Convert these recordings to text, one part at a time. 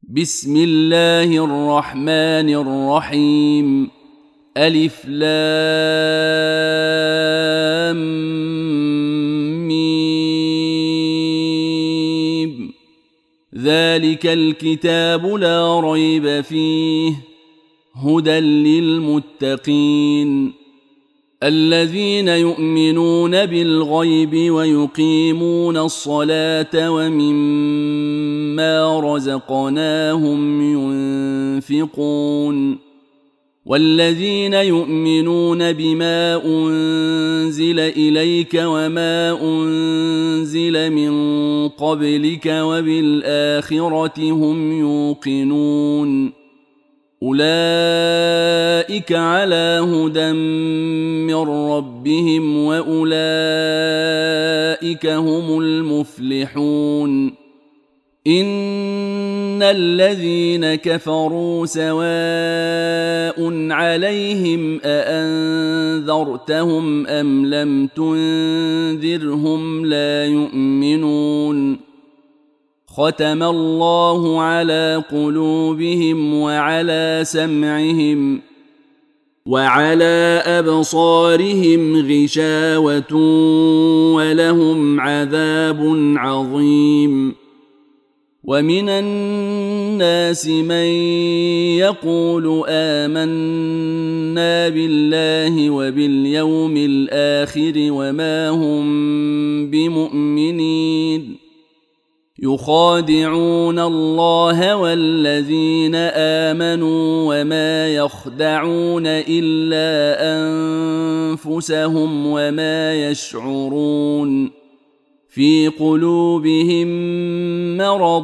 بسم الله الرحمن الرحيم. ألف لام ميم. ذلك الكتاب لا ريب فيه هدى للمتقين الذين يؤمنون بالغيب ويقيمون الصلاة ومما رزقناهم ينفقون والذين يؤمنون بما أنزل إليك وما أنزل من قبلك وبالآخرة هم يوقنون أولئك على هدى من ربهم وأولئك هم المفلحون. إن الذين كفروا سواء عليهم أأنذرتهم أم لم تنذرهم لا يؤمنون. ختم الله على قلوبهم وعلى سمعهم وعلى أبصارهم غشاوة ولهم عذاب عظيم. ومن الناس من يقول آمنا بالله وباليوم الآخر وما هم بمؤمنين يخادعون الله والذين آمنوا وما يخدعون إلا أنفسهم وما يشعرون. في قلوبهم مرض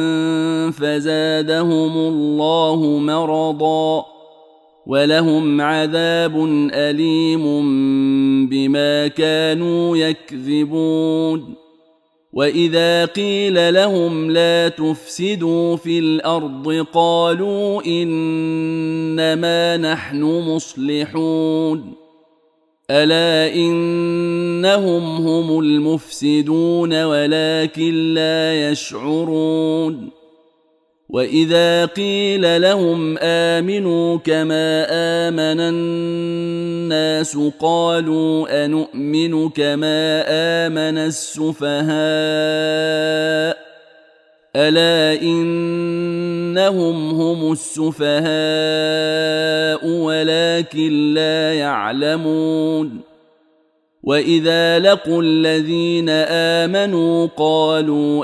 فزادهم الله مرضا ولهم عذاب أليم بما كانوا يكذبون. وإذا قيل لهم لا تفسدوا في الأرض قالوا إنما نحن مصلحون ألا إنهم هم المفسدون ولكن لا يشعرون. وإذا قيل لهم آمنوا كما آمن الناس قالوا أنؤمن كما آمن السفهاء ألا إنهم هم السفهاء ولكن لا يعلمون. وإذا لقوا الذين آمنوا قالوا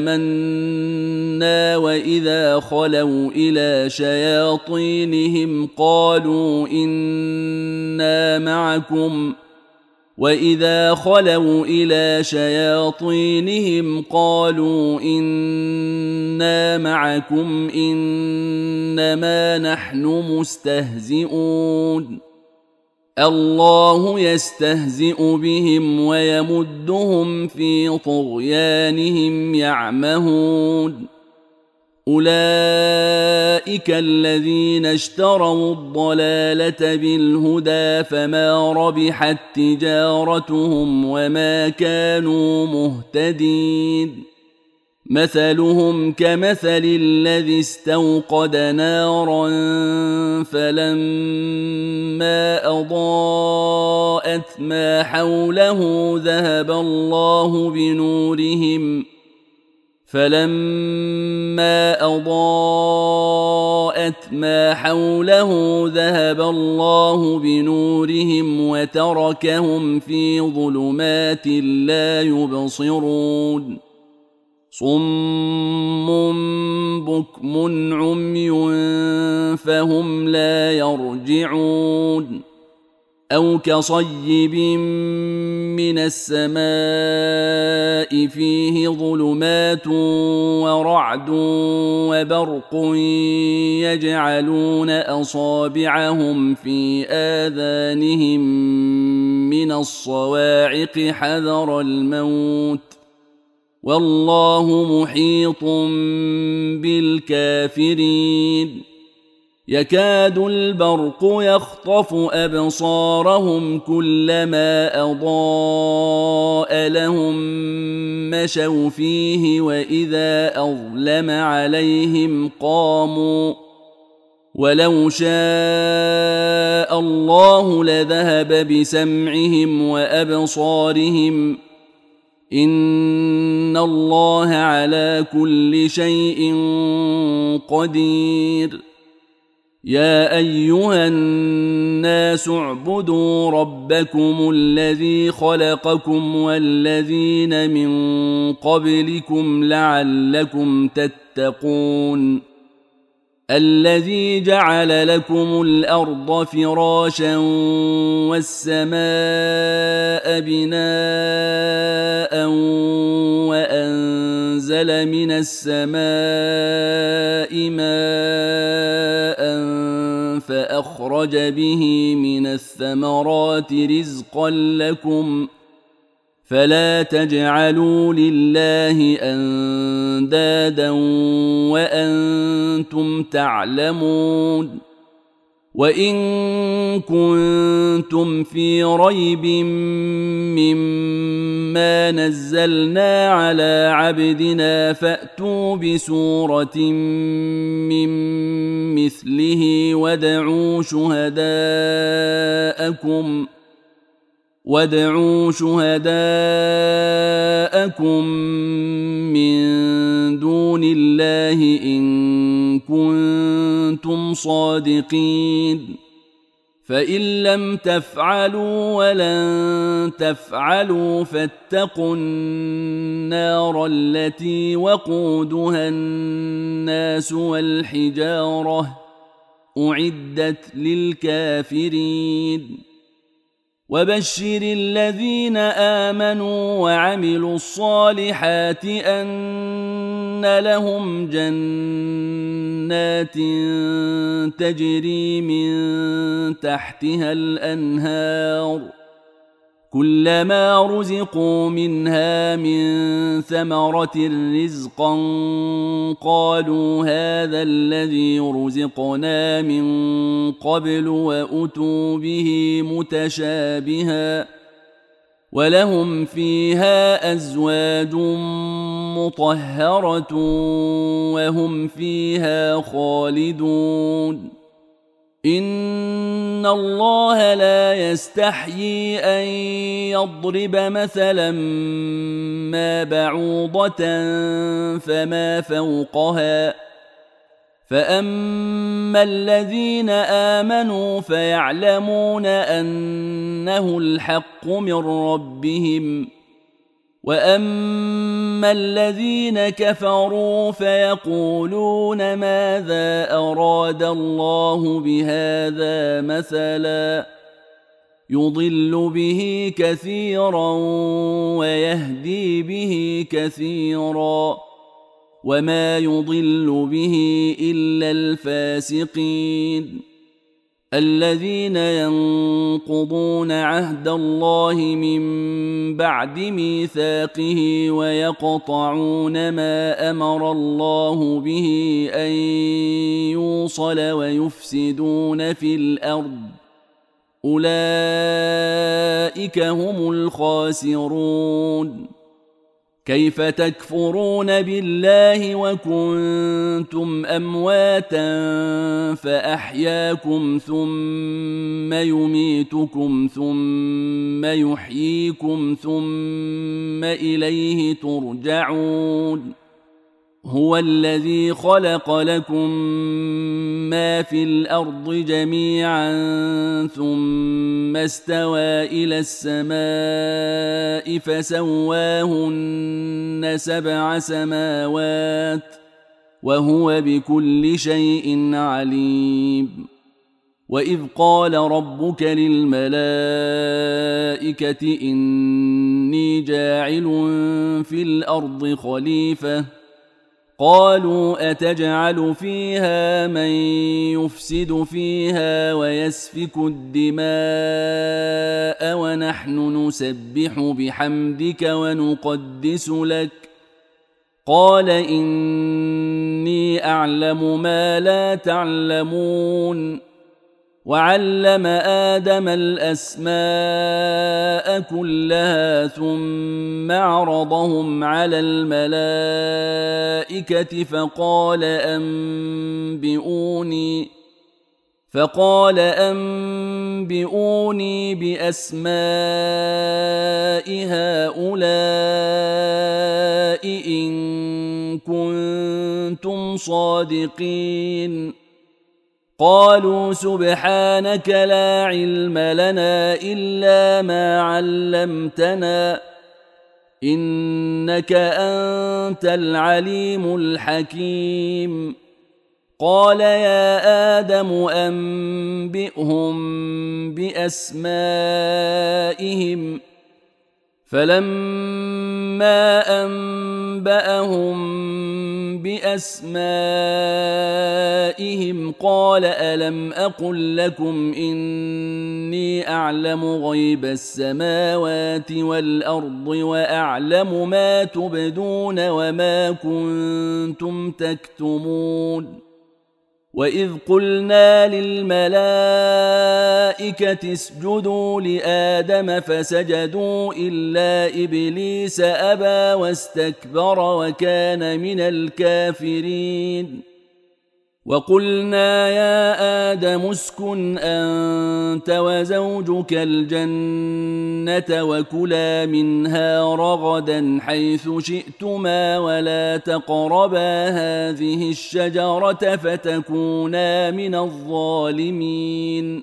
آمنا وإذا خلوا إلى شياطينهم قالوا إنا معكم وإذا خلوا إلى شياطينهم قالوا إنا معكم إنما نحن مستهزئون. الله يستهزئ بهم ويمدهم في طغيانهم يعمهون. أولئك الذين اشتروا الضلالة بالهدى فما ربحت تجارتهم وما كانوا مهتدين. مثلهم كمثل الذي استوقد نارا فلما أضاءت ما حوله ذهب الله بنورهم وتركهم في ظلمات لا يبصرون. صم بكم عمي فهم لا يرجعون. أو كصيب من السماء فيه ظلمات ورعد وبرق يجعلون أصابعهم في آذانهم من الصواعق حذر الموت والله محيط بالكافرين. يكاد البرق يخطف أبصارهم كلما أضاء لهم مشوا فيه وإذا أظلم عليهم قاموا ولو شاء الله لذهب بسمعهم وأبصارهم إن الله على كل شيء قدير يا أيها الناس اعبدوا ربكم الذي خلقكم والذين من قبلكم لعلكم تتقون الذي جعل لكم الأرض فراشا والسماء بناء وأنزل من السماء ماء فأخرج به من الثمرات رزقا لكم فلا تجعلوا لله أندادا وأنتم تعلمون وإن كنتم في ريب مما نزلنا على عبدنا فأتوا بسورة من مثله وادعوا شهداءكم من دون الله إن كنتم صادقين فإن لم تفعلوا ولن تفعلوا فاتقوا النار التي وقودها الناس والحجارة أعدت للكافرين وبشر الذين آمنوا وعملوا الصالحات أن لهم جنات تجري من تحتها الأنهار كلما رزقوا منها من ثمرة رزقا قالوا هذا الذي رزقنا من قبل وأتوا به متشابها ولهم فيها أزواج مطهرة وهم فيها خالدون إن الله لا يستحيي أن يضرب مثلا ما بعوضة فما فوقها فأما الذين آمنوا فيعلمون أنه الحق من ربهم وأما الذين كفروا فيقولون ماذا أراد الله بهذا مثلا يضل به كثيرا ويهدي به كثيرا وما يضل به إلا الفاسقين الذين ينقضون عهد الله من بعد ميثاقه ويقطعون ما أمر الله به أن يوصل ويفسدون في الأرض أولئك هم الخاسرون كيف تكفرون بالله وكنتم أمواتا فأحياكم ثم يميتكم ثم يحييكم ثم إليه ترجعون هو الذي خلق لكم ما في الأرض جميعا ثم استوى إلى السماء فسواهن 7 سماوات وهو بكل شيء عليم وإذ قال ربك للملائكة إني جاعل في الأرض خليفة قالوا أتجعل فيها من يفسد فيها ويسفك الدماء ونحن نسبح بحمدك ونقدس لك قال إني أعلم ما لا تعلمون وعلم آدم الأسماء كلها ثم عرضهم على الملائكة فقال أنبئوني بأسماء هؤلاء إن كنتم صادقين قالوا سبحانك لا علم لنا إلا ما علمتنا إنك أنت العليم الحكيم قال يا آدم أنبئهم بأسمائهم فلما أنبأهم بأسمائهم قال ألم أقل لكم إني أعلم غيب السماوات والأرض وأعلم ما تبدون وما كنتم تكتمون وإذ قلنا للملائكة اسجدوا لآدم فسجدوا إلا إبليس أبى واستكبر وكان من الكافرين وقلنا يا آدم اسكن أنت وزوجك الجنة وكلا منها رغدا حيث شئتما ولا تقربا هذه الشجرة فتكونا من الظالمين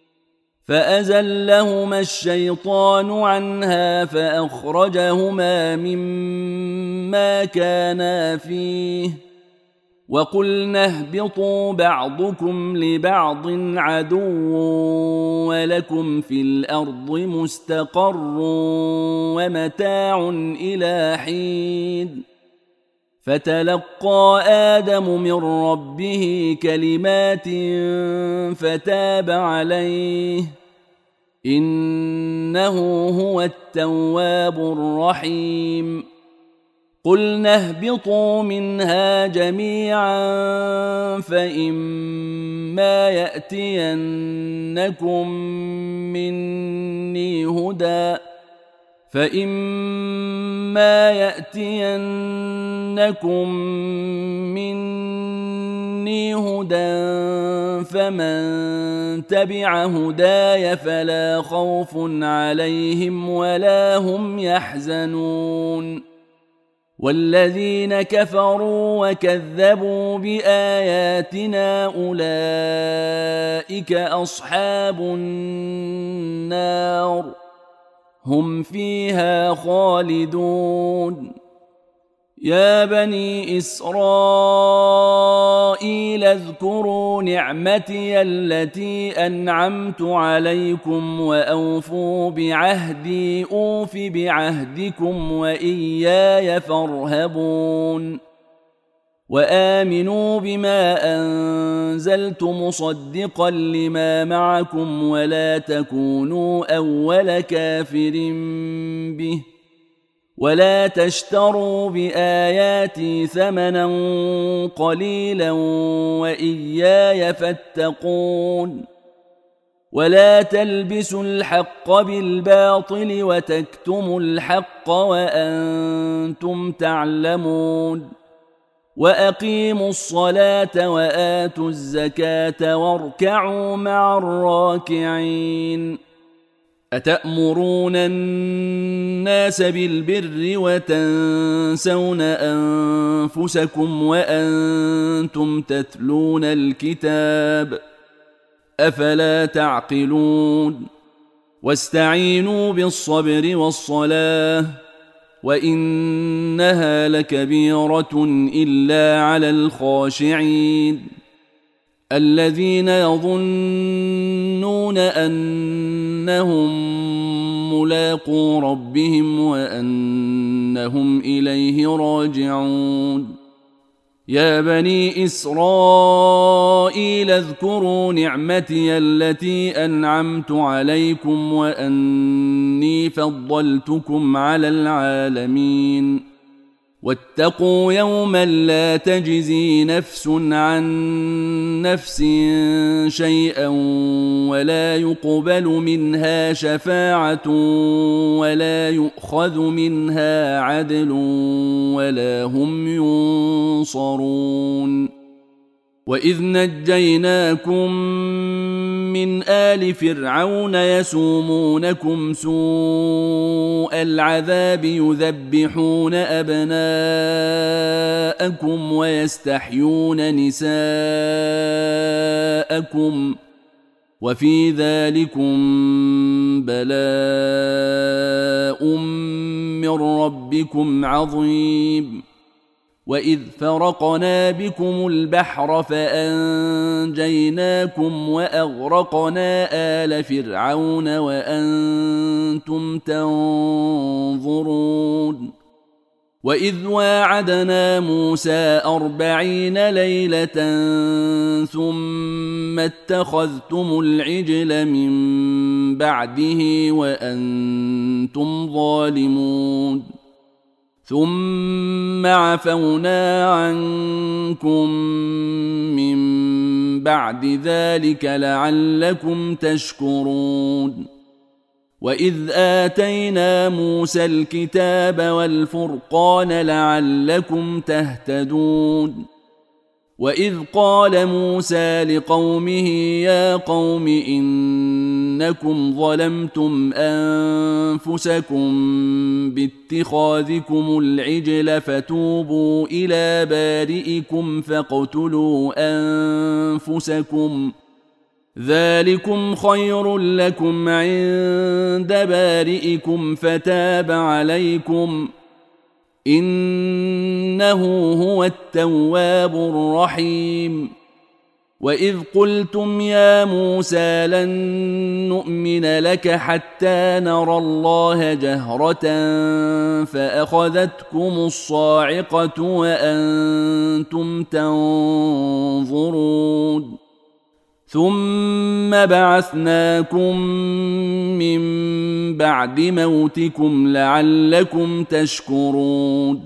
فأزلهما الشيطان عنها فأخرجهما مما كانا فيه وقلنا اهبطوا بعضكم لبعض عدو ولكم في الأرض مستقر ومتاع إلى حين فتلقى آدم من ربه كلمات فتاب عليه إنه هو التواب الرحيم قلنا اهبطوا منها جميعا فإما يأتينكم مني هدى فمن تبع هداي فلا خوف عليهم ولا هم يحزنون والذين كفروا وكذبوا بآياتنا أولئك أصحاب النار هم فيها خالدون يا بني إسرائيل اذكروا نعمتي التي أنعمت عليكم وأوفوا بعهدي أوف بعهدكم وإياي فارهبون وآمنوا بما أنزلت مصدقا لما معكم ولا تكونوا أول كافر به ولا تشتروا بآياتي ثمنا قليلا وإياي فاتقون ولا تلبسوا الحق بالباطل وتكتموا الحق وأنتم تعلمون وأقيموا الصلاة وآتوا الزكاة واركعوا مع الراكعين أتأمرون الناس بالبر وتنسون أنفسكم وأنتم تتلون الكتاب أفلا تعقلون واستعينوا بالصبر والصلاة وإنها لكبيرة إلا على الخاشعين الذين يظنون أنهم ملاقو ربهم وأنهم إليه راجعون يا بني إسرائيل اذكروا نعمتي التي أنعمت عليكم وأني فضلتكم على العالمين واتقوا يوما لا تجزي نفس عن نفس شيئا ولا يقبل منها شفاعة ولا يؤخذ منها عدل ولا هم ينصرون. وإذ نجيناكم من آل فرعون يسومونكم سوء العذاب يذبحون أبناءكم ويستحيون نساءكم وفي ذلكم بلاء من ربكم عظيم. وإذ فرقنا بكم البحر فأنجيناكم وأغرقنا آل فرعون وأنتم تنظرون. وإذ واعدنا موسى 40 ليلة ثم اتخذتم العجل من بعده وأنتم ظالمون ثم عفونا عنكم من بعد ذلك لعلكم تشكرون. وإذ آتينا موسى الكتاب والفرقان لعلكم تهتدون. وإذ قال موسى لقومه يا قوم إنكم ظلمتم أنفسكم باتخاذكم العجل فتوبوا إلى بارئكم فاقتلوا أنفسكم ذلكم خير لكم عند بارئكم فتاب عليكم إنه هو التواب الرحيم. وإذ قلتم يا موسى لن نؤمن لك حتى نرى الله جهرة فأخذتكم الصاعقة وأنتم تنظرون ثم بعثناكم من بعد موتكم لعلكم تشكرون.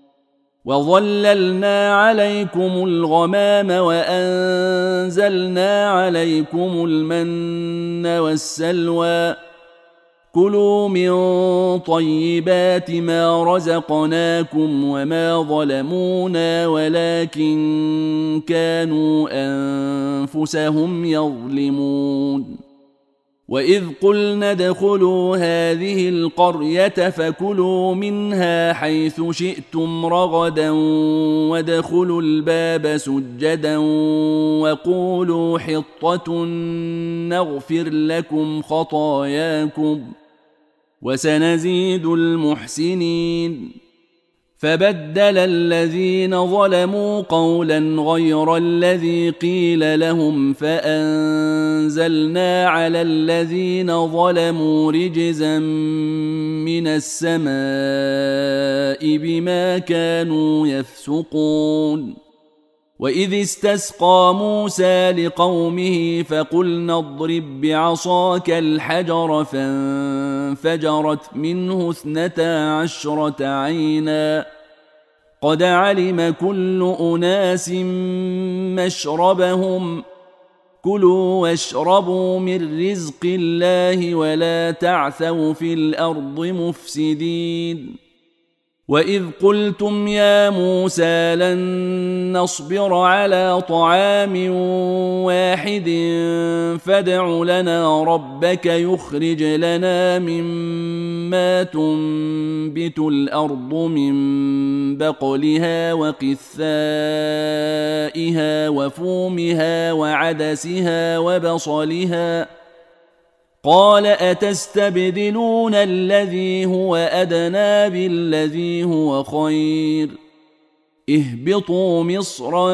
وظللنا عليكم الغمام وأنزلنا عليكم المن والسلوى كلوا من طيبات ما رزقناكم وما ظلمونا ولكن كانوا أنفسهم يظلمون. وإذ قلنا ادخلوا هذه القرية فكلوا منها حيث شئتم رغدا وادخلوا الباب سجدا وقولوا حطة نغفر لكم خطاياكم وسنزيد المحسنين. فبدل الذين ظلموا قولا غير الذي قيل لهم فأنزلنا على الذين ظلموا رجزا من السماء بما كانوا يفسقون. وإذ استسقى موسى لقومه فقلنا اضرب بعصاك الحجر فانفجرت منه 12 عينا قد علم كل أناس مشربهم كلوا واشربوا من رزق الله ولا تعثوا في الأرض مفسدين. وإذ قلتم يا موسى لن نصبر على طعام واحد فادع لنا ربك يخرج لنا مما تنبت الأرض من بقلها وقثائها وفومها وعدسها وبصلها قال أتستبدلون الذي هو أدنى بالذي هو خير اهبطوا مصرا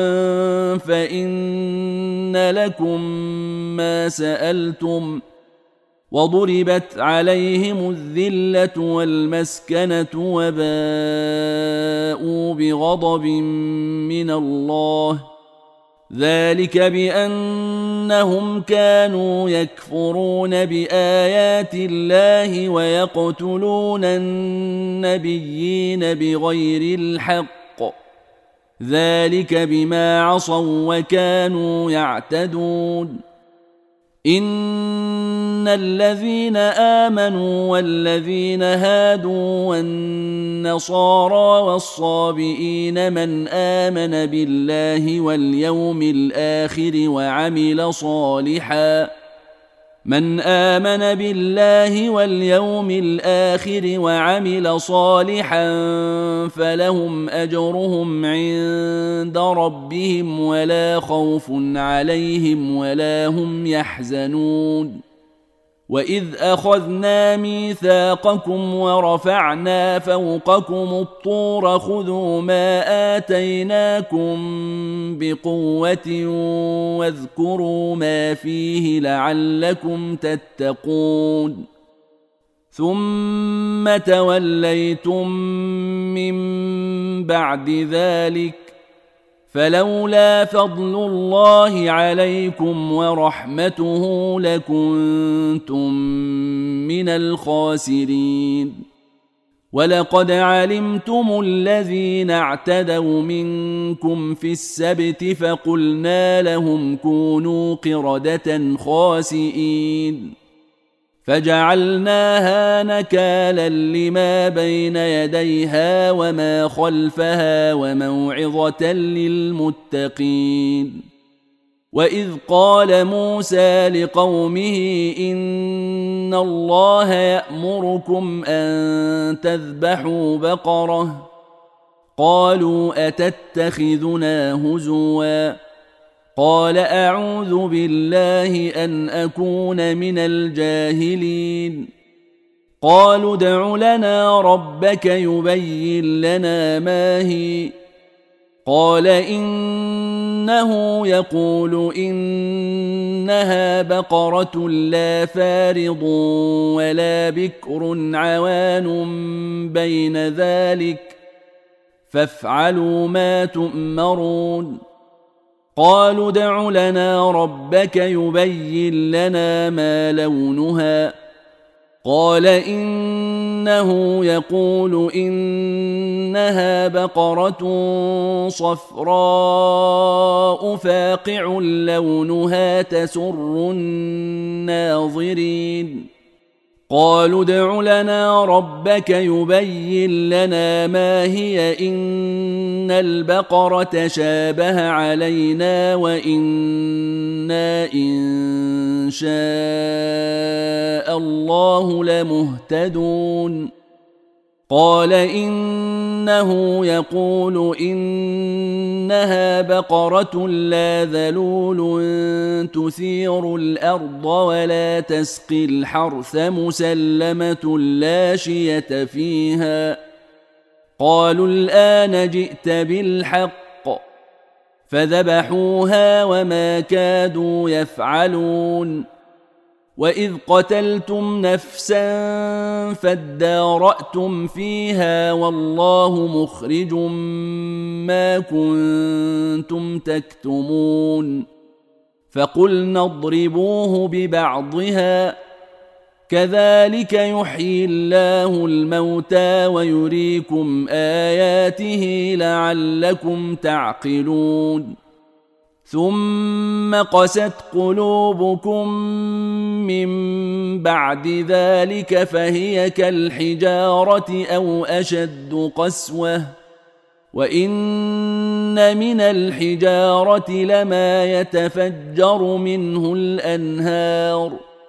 فإن لكم ما سألتم وضربت عليهم الذلة والمسكنة وباءوا بغضب من الله ذلك بأنهم كانوا يكفرون بآيات الله ويقتلون النبيين بغير الحق، ذلك بما عصوا وكانوا يعتدون. إن الذين آمنوا والذين هادوا والنصارى والصابئين من آمن بالله واليوم الآخر وعمل صالحا فلهم أجرهم عند ربهم ولا خوف عليهم ولا هم يحزنون. وإذ أخذنا ميثاقكم ورفعنا فوقكم الطور خذوا ما آتيناكم بقوة واذكروا ما فيه لعلكم تتقون. ثم توليتم من بعد ذلك فلولا فضل الله عليكم ورحمته لكنتم من الخاسرين. ولقد علمتم الذين اعتدوا منكم في السبت فقلنا لهم كونوا قردة خاسئين فجعلناها نكالا لما بين يديها وما خلفها وموعظة للمتقين. وإذ قال موسى لقومه إن الله يأمركم أن تذبحوا بقرة قالوا أتتخذنا هزوا قال أعوذ بالله أن أكون من الجاهلين. قالوا ادع لنا ربك يبين لنا ما هي قال إنه يقول إنها بقرة لا فارض ولا بكر عوان بين ذلك فافعلوا ما تؤمرون. قالوا ادع لنا ربك يبين لنا ما لونها قال إنه يقول إنها بقرة صفراء فاقع لونها تسر الناظرين. قالوا ادع لنا ربك يبين لنا ما هي إن البقرة شابه علينا وإنا إن شاء الله لمهتدون. قال إنه يقول إنها بقرة لا ذلول تثير الأرض ولا تسقي الحرث مسلمة لا شية فيها. قالوا الآن جئت بالحق فذبحوها وما كادوا يفعلون. وإذ قتلتم نفسا فادارأتم فيها والله مخرج ما كنتم تكتمون. فقلنا اضربوه ببعضها كذلك يحيي الله الموتى ويريكم آياته لعلكم تعقلون. ثم قست قلوبكم من بعد ذلك فهي كالحجارة أو أشد قسوة وإن من الحجارة لما يتفجر منه الأنهار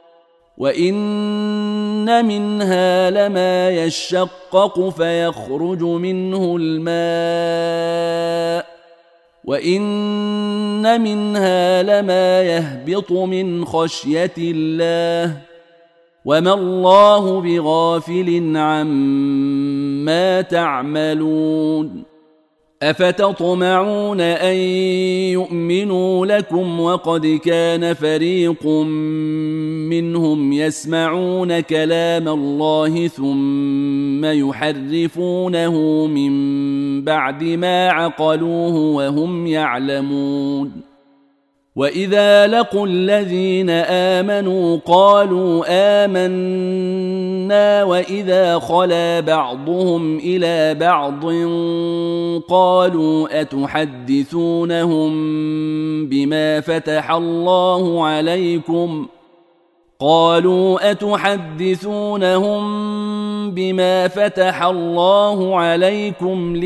وإن منها لما يشقق فيخرج منه الماء وإن منها لما يهبط من خشية الله وما الله بغافل عما تعملون. أفتطمعون أن يؤمنوا لكم وقد كان فريق منهم يسمعون كلام الله ثم يحرفونه من بعد ما عقلوه وهم يعلمون. وإذا لقوا الذين آمنوا قالوا آمنا وإذا خلا بعضهم إلى بعض قالوا أتحدثونهم بما فتح الله عليكم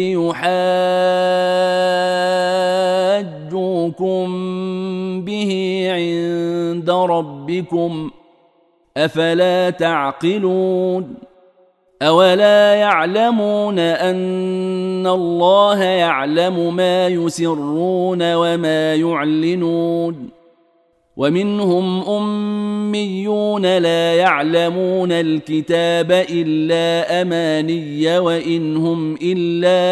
ليحاجوكم به عند ربكم أفلا تعقلون أولا يعلمون أن الله يعلم ما يسرون وما يعلنون ومنهم أميون لا يعلمون الكتاب إلا أماني وإن هم إلا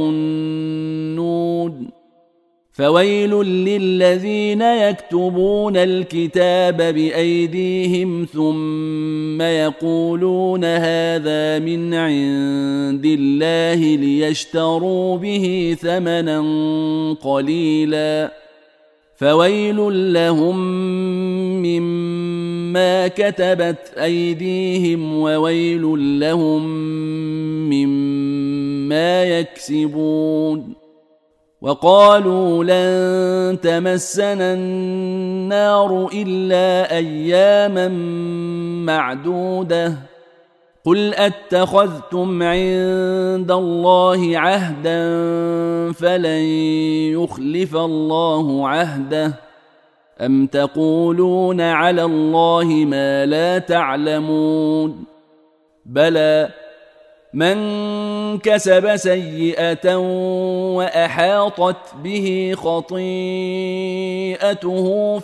يظنون فويل للذين يكتبون الكتاب بأيديهم ثم يقولون هذا من عند الله ليشتروا به ثمنا قليلا فويل لهم مما كتبت أيديهم وويل لهم مما يكسبون وقالوا لن تمسنا النار إلا أياما معدودة قل أتخذتم عند الله عهدا فلن يخلف الله عهده أم تقولون على الله ما لا تعلمون بلى من كسب سيئة وأحاطت به خطيئته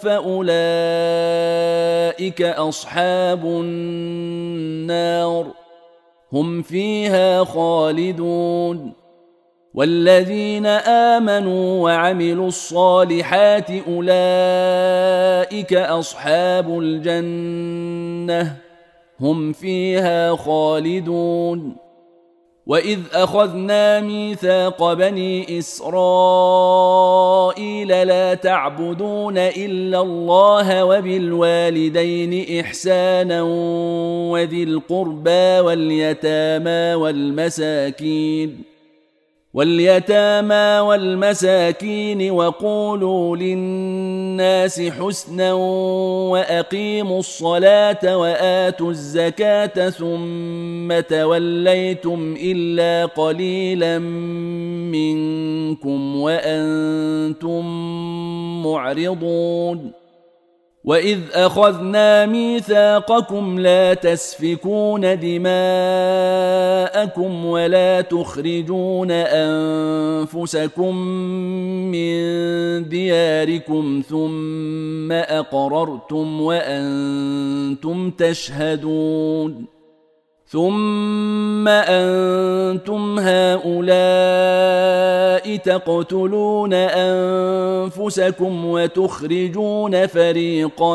فأولئك أصحاب النار هم فيها خالدون والذين آمنوا وعملوا الصالحات أولئك أصحاب الجنة هم فيها خالدون وإذ أخذنا ميثاق بني إسرائيل لا تعبدون إلا الله وبالوالدين إحسانا وذي القربى واليتامى والمساكين وقولوا للناس حسنا وأقيموا الصلاة وآتوا الزكاة ثم توليتم إلا قليلا منكم وأنتم معرضون وإذ أخذنا ميثاقكم لا تسفكون دماءكم ولا تخرجون أنفسكم من دياركم ثم أقررتم وأنتم تشهدون ثم أنتم هؤلاء تقتلون أنفسكم وتخرجون فريقا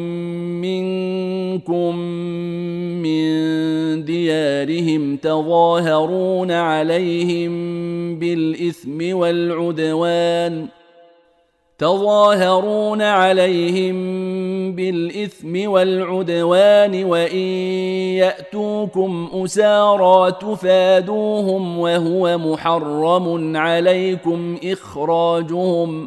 منكم من ديارهم تظاهرون عليهم بالإثم والعدوان وإن يأتوكم أسارى تفادوهم وهو محرم عليكم إخراجهم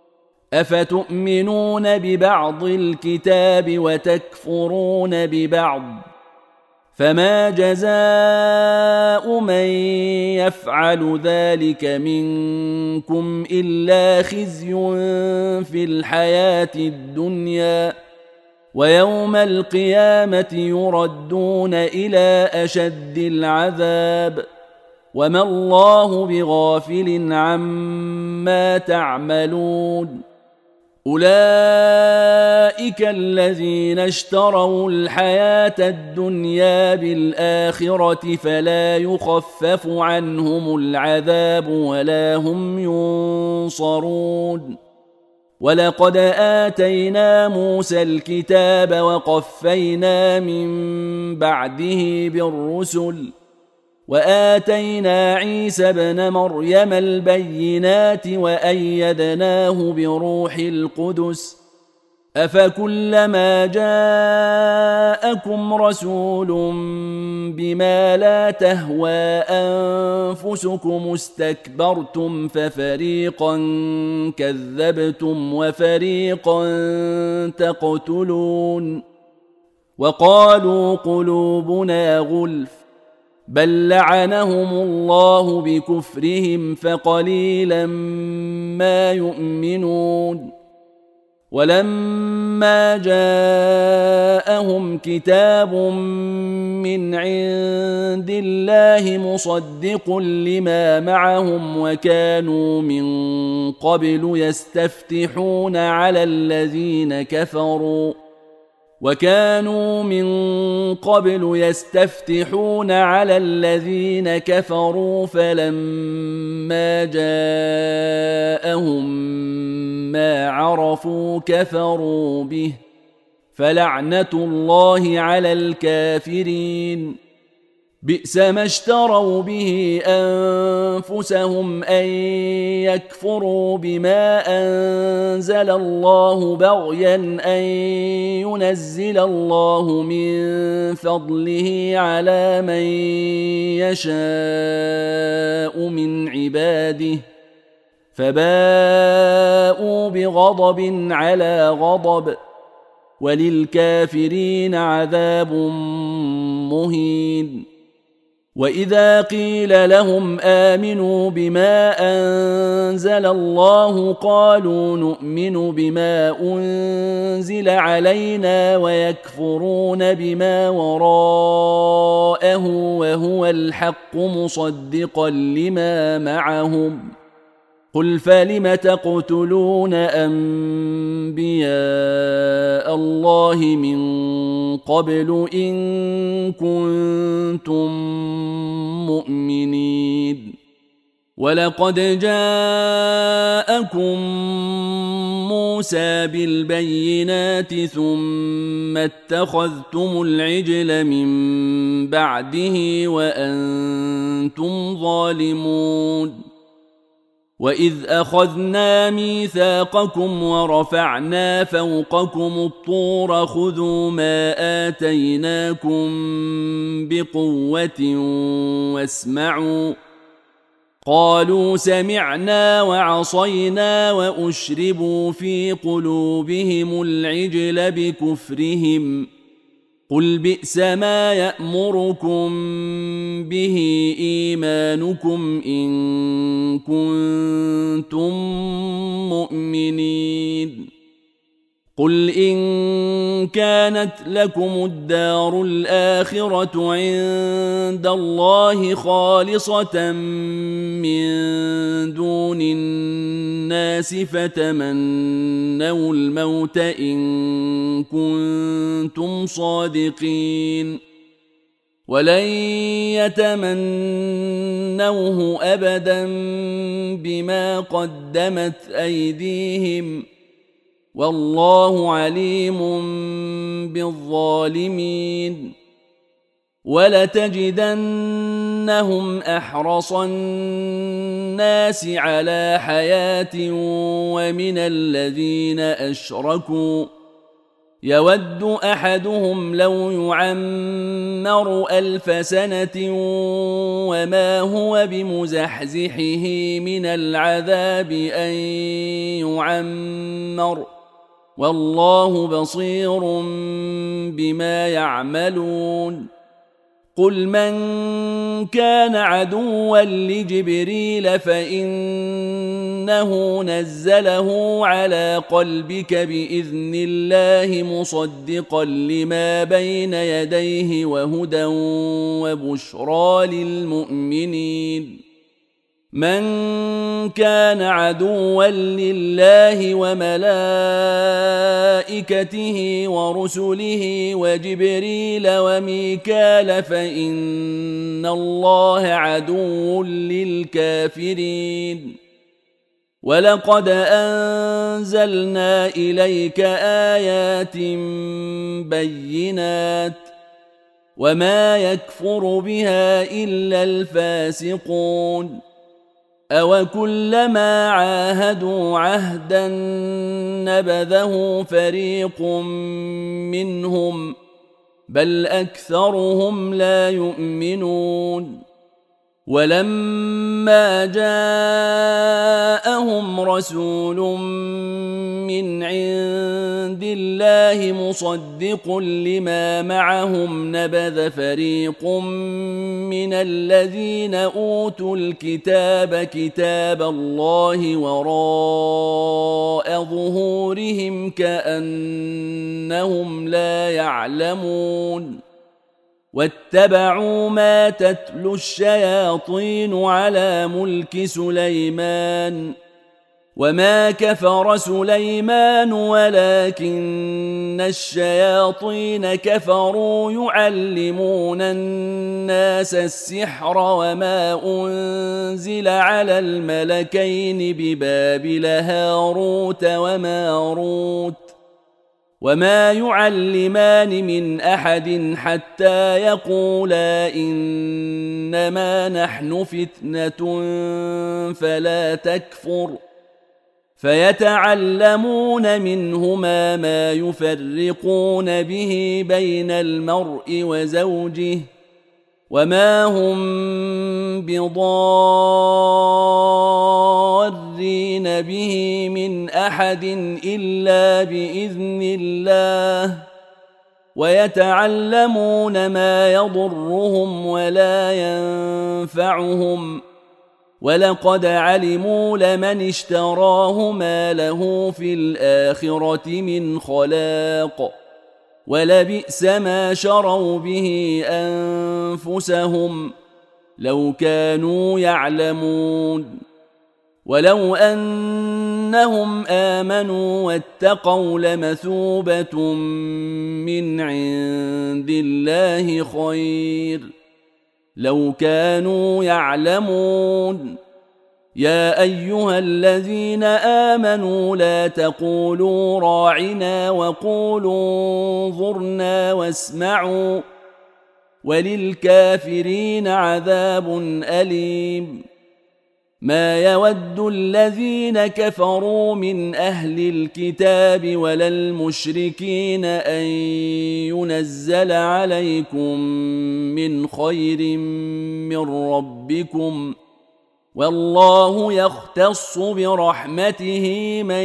أفتؤمنون ببعض الكتاب وتكفرون ببعض فما جزاء من يفعل ذلك منكم إلا خزي في الحياة الدنيا ويوم القيامة يردون إلى أشد العذاب وما الله بغافل عما تعملون أولئك الذين اشتروا الحياة الدنيا بالآخرة فلا يخفف عنهم العذاب ولا هم ينصرون ولقد آتينا موسى الكتاب وقفينا من بعده بالرسل وآتينا عيسى ابن مريم البينات وأيدناه بروح القدس أفكلما جاءكم رسول بما لا تهوى أنفسكم استكبرتم ففريقا كذبتم وفريقا تقتلون وقالوا قلوبنا غلف بل لعنهم الله بكفرهم فقليلا ما يؤمنون ولما جاءهم كتاب من عند الله مصدق لما معهم وكانوا من قبل يستفتحون على الذين كفروا فلما جاءهم ما عرفوا كفروا به فلعنة الله على الكافرين بئس ما اشتروا به أنفسهم أن يكفروا بما أنزل الله بغيا أن ينزل الله من فضله على من يشاء من عباده فباءوا بغضب على غضب وللكافرين عذاب مهين وإذا قيل لهم آمنوا بما أنزل الله قالوا نؤمن بما أنزل علينا ويكفرون بما وراءه وهو الحق مصدقا لما معهم قل فلم تقتلون أنبياء الله من قبل إن كنتم مؤمنين ولقد جاءكم موسى بالبينات ثم اتخذتم العجل من بعده وأنتم ظالمون وإذ أخذنا ميثاقكم ورفعنا فوقكم الطور خذوا ما آتيناكم بقوة واسمعوا قالوا سمعنا وعصينا وأشربوا في قلوبهم العجل بكفرهم قل بئس ما يأمركم به إيمانكم إن كنتم مؤمنين قل إن كانت لكم الدار الآخرة عند الله خالصة من دون الناس فتمنوا الموت إن كنتم صادقين ولن يتمنوه أبدا بما قدمت أيديهم والله عليم بالظالمين ولتجدنهم أحرص الناس على حياة ومن الذين أشركوا يود أحدهم لو يعمر 1000 سنة وما هو بمزحزحه من العذاب أن يعمر والله بصير بما يعملون قل من كان عدوا لجبريل فإنه نزله على قلبك بإذن الله مصدقا لما بين يديه وهدى وبشرى للمؤمنين من كان عدوا لله وملائكته ورسله وجبريل وميكال فإن الله عدو للكافرين ولقد أنزلنا إليك آيات بينات وما يكفر بها إلا الفاسقون أوكلما عاهدوا عهدا نبذه فريق منهم بل أكثرهم لا يؤمنون ولما جاءهم رسول من عند الله مصدق لما معهم نبذ فريق من الذين أوتوا الكتاب كتاب الله وراء ظهورهم كأنهم لا يعلمون واتبعوا ما تتلو الشياطين على ملك سليمان وما كفر سليمان ولكن الشياطين كفروا يعلمون الناس السحر وما أنزل على الملكين ببابل هاروت وماروت وما يعلمان من أحد حتى يقولا إنما نحن فتنة فلا تكفر فيتعلمون منهما ما يفرقون به بين المرء وزوجه وما هم بضارين به من أحد إلا بإذن الله ويتعلمون ما يضرهم ولا ينفعهم ولقد علموا لمن اشتراه ما له في الآخرة من خلاق ولبئس ما شروا به أنفسهم لو كانوا يعلمون ولو أنهم آمنوا واتقوا لمثوبة من عند الله خير لو كانوا يعلمون يا أيها الذين آمنوا لا تقولوا راعنا وقولوا انظرنا واسمعوا وللكافرين عذاب أليم ما يود الذين كفروا من أهل الكتاب ولا المشركين أن ينزل عليكم من خير من ربكم والله يختص برحمته من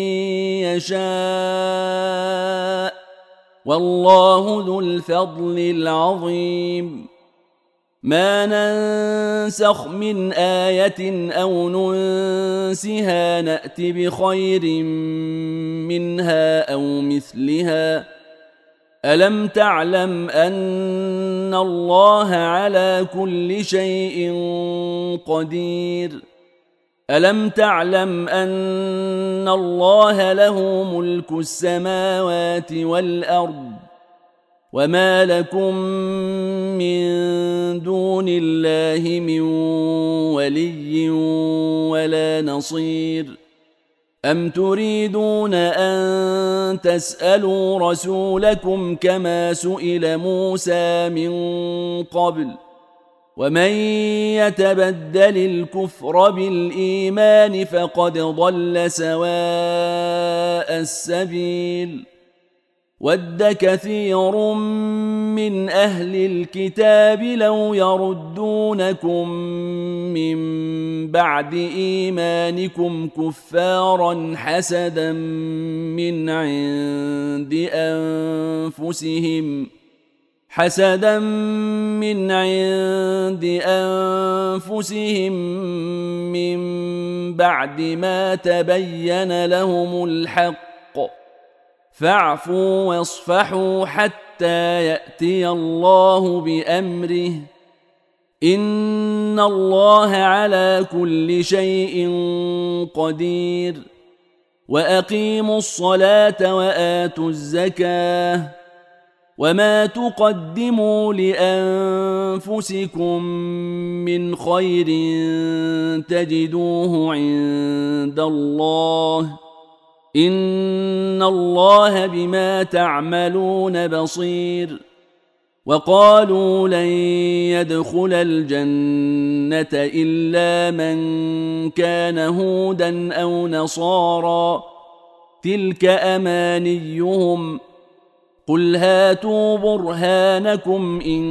يشاء والله ذو الفضل العظيم ما ننسخ من آية أو ننسها نأت بخير منها أو مثلها ألم تعلم أن الله على كل شيء قدير ألم تعلم أن الله له ملك السماوات والأرض وما لكم من دون الله من ولي ولا نصير أم تريدون أن تسألوا رسولكم كما سئل موسى من قبل ومن يتبدل الكفر بالإيمان فقد ضل سواء السبيل ود كثير من أهل الكتاب لو يردونكم من بعد إيمانكم كفارا حسدا من عند أنفسهم من بعد ما تبين لهم الحق فاعفوا واصفحوا حتى يأتي الله بأمره إن الله على كل شيء قدير وأقيموا الصلاة وآتوا الزكاة وما تقدموا لأنفسكم من خير تجدوه عند الله إن الله بما تعملون بصير وقالوا لن يدخل الجنة إلا من كان هودا أو نصارى تلك أمانيهم قل هاتوا برهانكم إن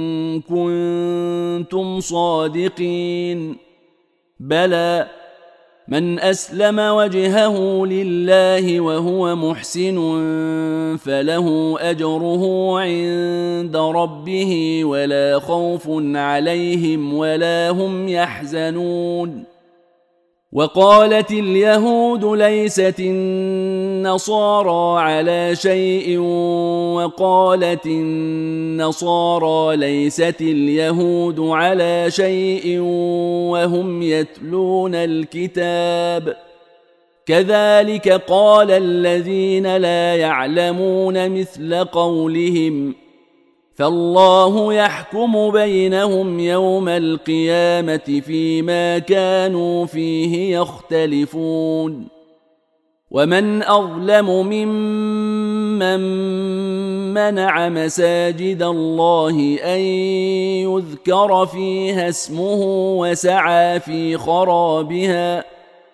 كنتم صادقين بلى من أسلم وجهه لله وهو محسن فله أجره عند ربه ولا خوف عليهم ولا هم يحزنون وقالت اليهود ليست النصارى على شيء وقالت النصارى ليست اليهود على شيء وهم يتلون الكتاب كذلك قال الذين لا يعلمون مثل قولهم فالله يحكم بينهم يوم القيامة فيما كانوا فيه يختلفون ومن أظلم ممن منع مساجد الله أن يذكر فيها اسمه وسعى في خرابها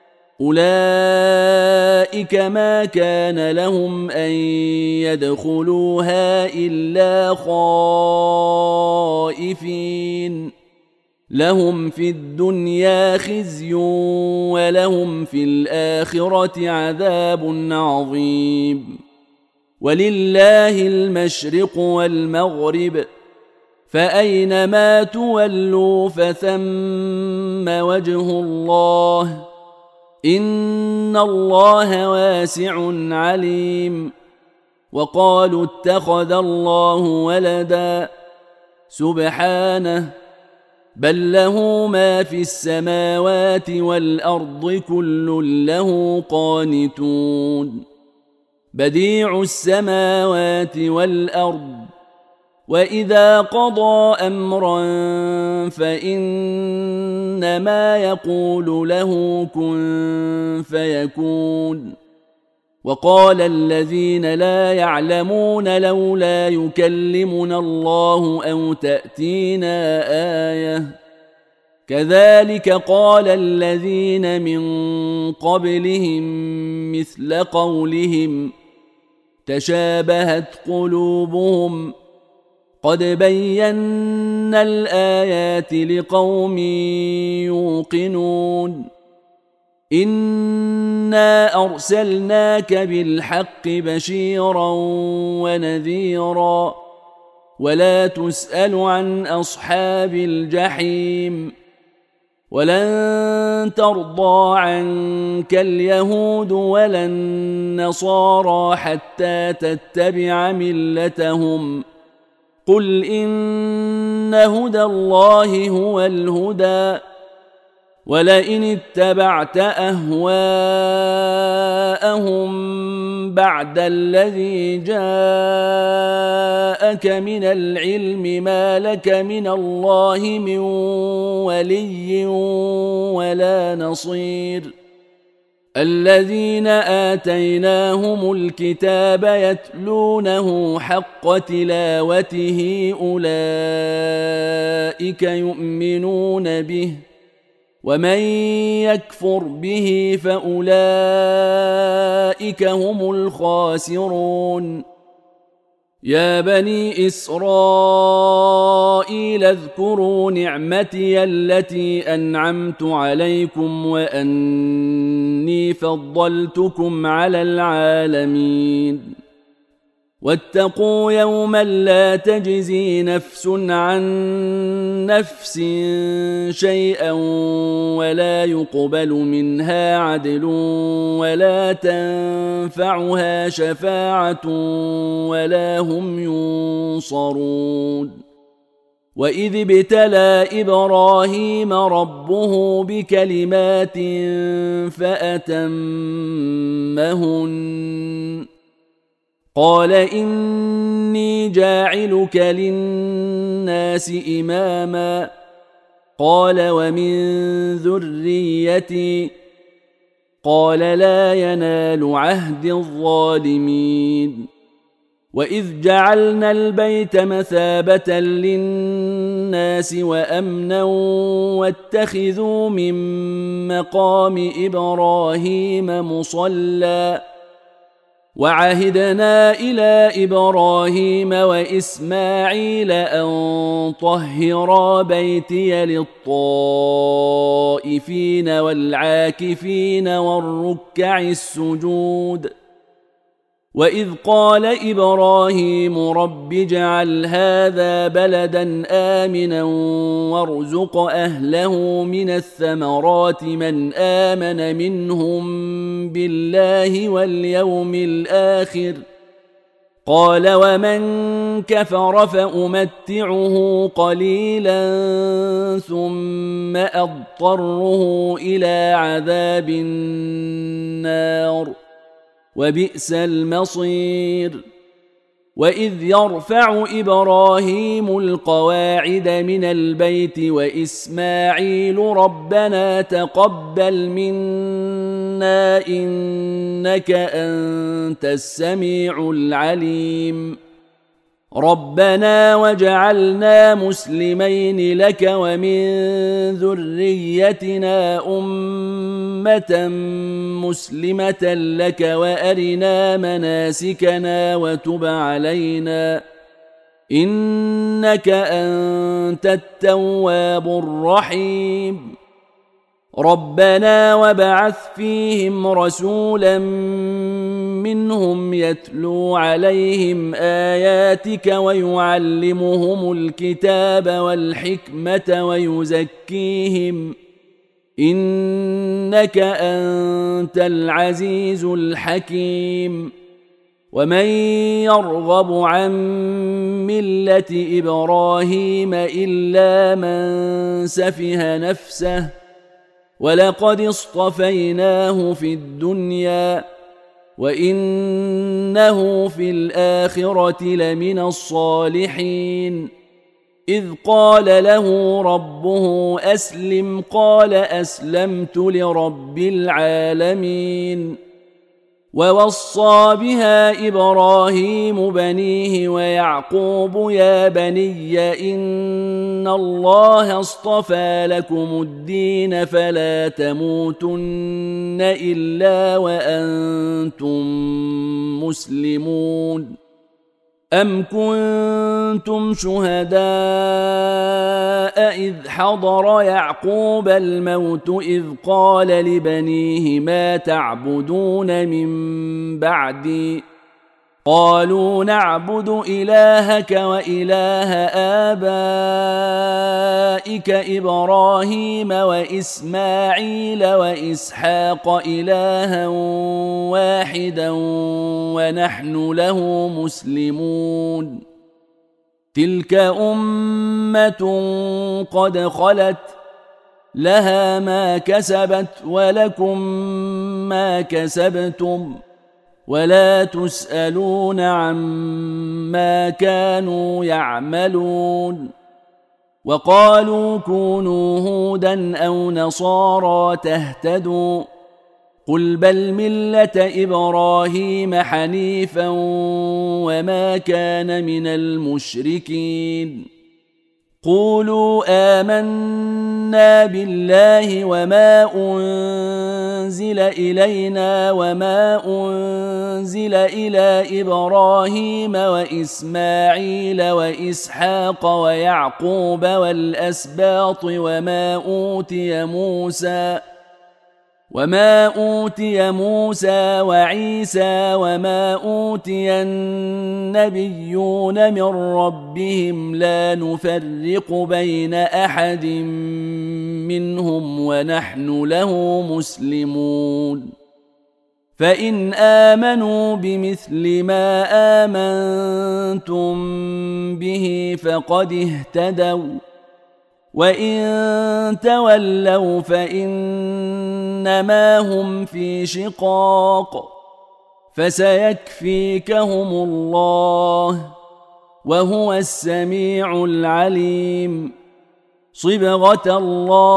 أولئك ما كان لهم أن يدخلوها إلا خائفين لهم في الدنيا خزي ولهم في الآخرة عذاب عظيم ولله المشرق والمغرب فأينما تولوا فثم وجه الله إن الله واسع عليم وقالوا اتخذ الله ولدا سبحانه بل له ما في السماوات والأرض كل له قانتون بديع السماوات والأرض وإذا قضى أمرا فإنما يقول له كن فيكون وقال الذين لا يعلمون لولا يكلمنا الله أو تأتينا آية كذلك قال الذين من قبلهم مثل قولهم تشابهت قلوبهم قد بينا الآيات لقوم يوقنون إنا أرسلناك بالحق بشيرا ونذيرا ولا تسأل عن أصحاب الجحيم ولن ترضى عنك اليهود ولا النصارى حتى تتبع ملتهم قل إن هدى الله هو الهدى ولئن اتبعت أهواءهم بعد الذي جاءك من العلم ما لك من الله من ولي ولا نصير الذين آتيناهم الكتاب يتلونه حق تلاوته أولئك يؤمنون به ومن يكفر به فأولئك هم الخاسرون يا بني إسرائيل اذكروا نعمتي التي أنعمت عليكم وأني فضلتكم على العالمين واتقوا يوما لا تجزي نفس عن نفس شيئا ولا يقبل منها عدل ولا تنفعها شفاعة ولا هم ينصرون وإذ ابتلى إبراهيم ربه بكلمات فأتمهن قال إني جاعلك للناس إماما قال ومن ذريتي قال لا ينال عهد الظالمين وإذ جعلنا البيت مثابة للناس وأمنا واتخذوا من مقام إبراهيم مصلى وعهدنا إلى إبراهيم وإسماعيل أن طهرا بيتي للطائفين والعاكفين والركع السجود وإذ قال إبراهيم رب اجعل هذا بلدا آمنا وارزق أهله من الثمرات من آمن منهم بالله واليوم الآخر قال ومن كفر فأمتعه قليلا ثم أضطره إلى عذاب النار وبئس المصير وإذ يرفع إبراهيم القواعد من البيت وإسماعيل ربنا تقبل منا إنك أنت السميع العليم ربنا وجعلنا مسلمين لك ومن ذريتنا أمة مسلمة لك وأرنا مناسكنا وتب علينا إنك أنت التواب الرحيم ربنا وابعث فيهم رسولا منهم يتلو عليهم آياتك ويعلمهم الكتاب والحكمة ويزكيهم إنك أنت العزيز الحكيم ومن يرغب عن ملة إبراهيم إلا من سفه نفسه ولقد اصطفيناه في الدنيا وإنه في الآخرة لمن الصالحين إذ قال له ربه أسلم قال أسلمت لرب العالمين ووصى بها إبراهيم بنيه ويعقوب يا بني إن الله اصطفى لكم الدين فلا تموتن إلا وأنتم مسلمون أم كنتم شهداء إذ حضر يعقوب الموت إذ قال لبنيه ما تعبدون من بعدي قالوا نعبد إلهك وإله آبائك إبراهيم وإسماعيل وإسحاق إلها واحدا ونحن له مسلمون تلك أمة قد خلت لها ما كسبت ولكم ما كسبتم ولا تسألون عما كانوا يعملون وقالوا كونوا هودا أو نصارى تهتدوا قل بل ملة إبراهيم حنيفا وما كان من المشركين قولوا آمنا بالله وما أنزل إلينا وما أنزل إلى إبراهيم وإسماعيل وإسحاق ويعقوب والأسباط وما أوتي موسى وعيسى وما أوتي النبيون من ربهم لا نفرق بين أحد منهم ونحن له مسلمون فإن آمنوا بمثل ما آمنتم به فقد اهتدوا وإن تولوا فإنما هم في شقاق فسيكفيكهم الله وهو السميع العليم صبغة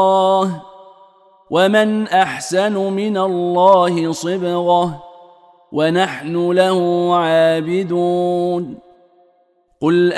الله ومن أحسن من الله صبغة ونحن له عابدون قل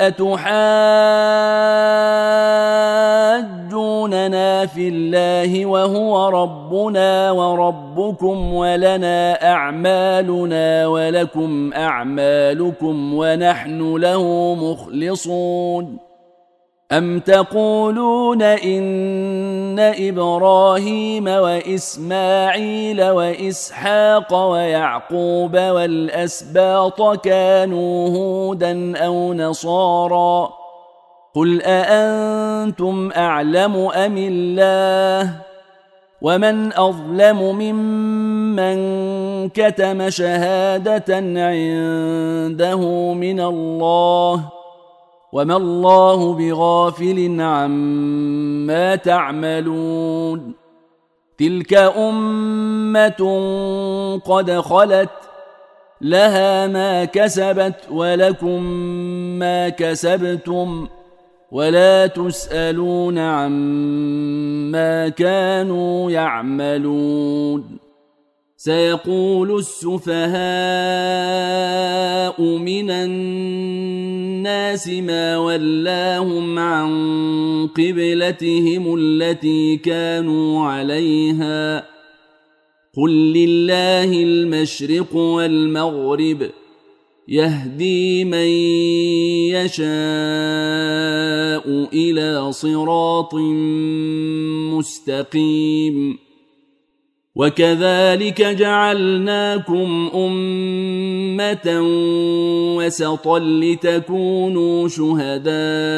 أتحاجوننا في الله وهو ربنا وربكم ولنا أعمالنا ولكم أعمالكم ونحن له مخلصون أم تقولون إن إبراهيم وإسماعيل وإسحاق ويعقوب والأسباط كانوا هودا أو نصارى قل أأنتم أعلم أم الله ومن أظلم ممن كتم شهادة عنده من الله وما الله بغافل عما تعملون تلك أمة قد خلت لها ما كسبت ولكم ما كسبتم ولا تسألون عما كانوا يعملون سيقول السفهاء من الناس ما ولاهم عن قبلتهم التي كانوا عليها قل لله المشرق والمغرب يهدي من يشاء إلى صراط مستقيم وكذلك جعلناكم أمة وسطا لتكونوا شهداء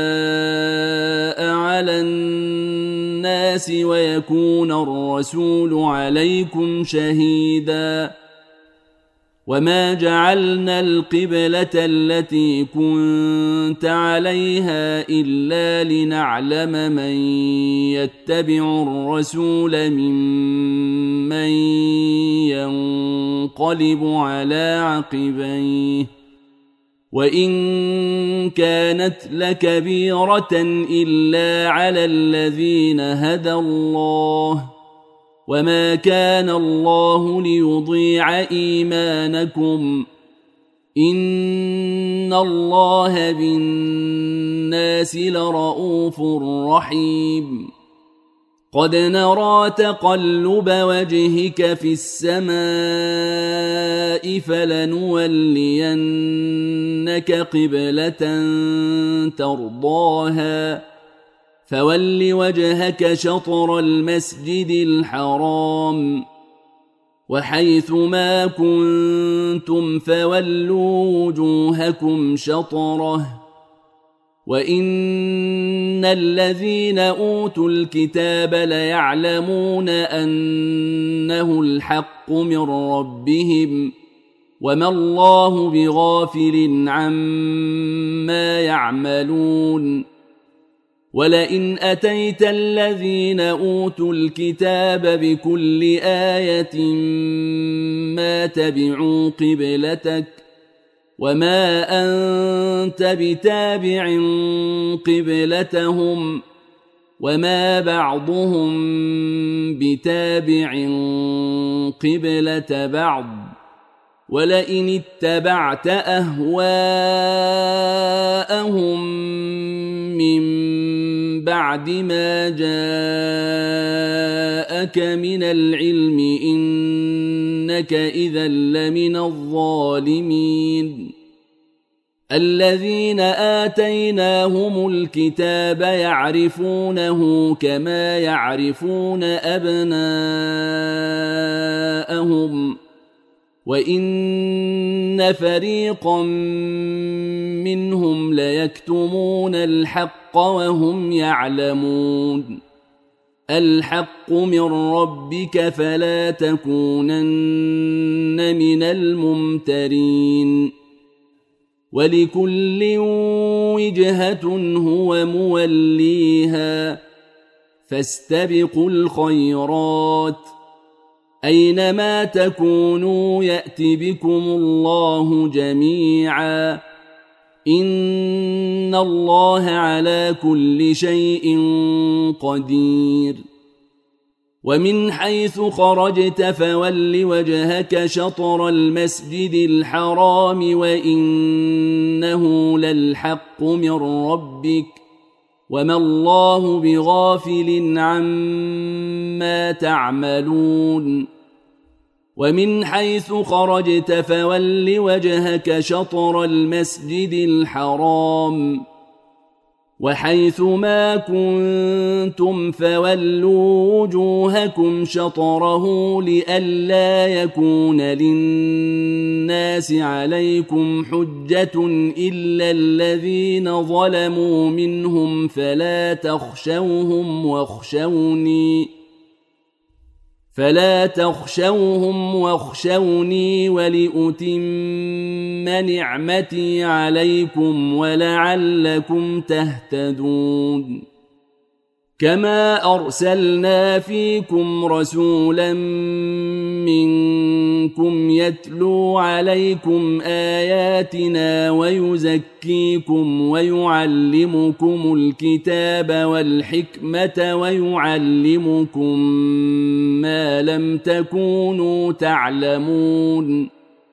على الناس ويكون الرسول عليكم شهيدا وما جعلنا القبلة التي كنت عليها إلا لنعلم من يتبع الرسول ممن ينقلب على عقبيه وإن كانت لكبيرة إلا على الذين هدى الله وما كان الله ليضيع إيمانكم إن الله بالناس لرؤوف رحيم قد نرى تقلب وجهك في السماء فلنولينك قبلة ترضاها فول وجهك شطر المسجد الحرام وحيث ما كنتم فولوا وجوهكم شطره وإن الذين أوتوا الكتاب ليعلمون أنه الحق من ربهم وما الله بغافل عما يعملون ولئن أتيت الذين أوتوا الكتاب بكل آية ما تبعوا قبلتك وما أنت بتابع قبلتهم وما بعضهم بتابع قبلة بعض ولئن اتبعت أهواءهم من بعد ما جاءك من العلم إنك إذا لمن الظالمين الذين آتيناهم الكتاب يعرفونه كما يعرفون أبناءهم وإن فريقا منهم ليكتمون الحق وهم يعلمون الحق من ربك فلا تكونن من الممترين ولكل وجهة هو موليها فاستبقوا الخيرات أينما تكونوا يأت بكم الله جميعا إن الله على كل شيء قدير ومن حيث خرجت فول وجهك شطر المسجد الحرام وإنه للحق من ربك وما الله بغافل عما تعملون ومن حيث خرجت فول وجهك شطر المسجد الحرام وحيث ما كنتم فولوا وجوهكم شطره لئلا يكون للناس عليكم حجة إلا الذين ظلموا منهم فلا تخشوهم واخشوني ولأتم نعمتي عليكم ولعلكم تهتدون كما أرسلنا فيكم رسولا منكم يتلو عليكم آياتنا ويزكيكم ويعلمكم الكتاب والحكمة ويعلمكم ما لم تكونوا تعلمون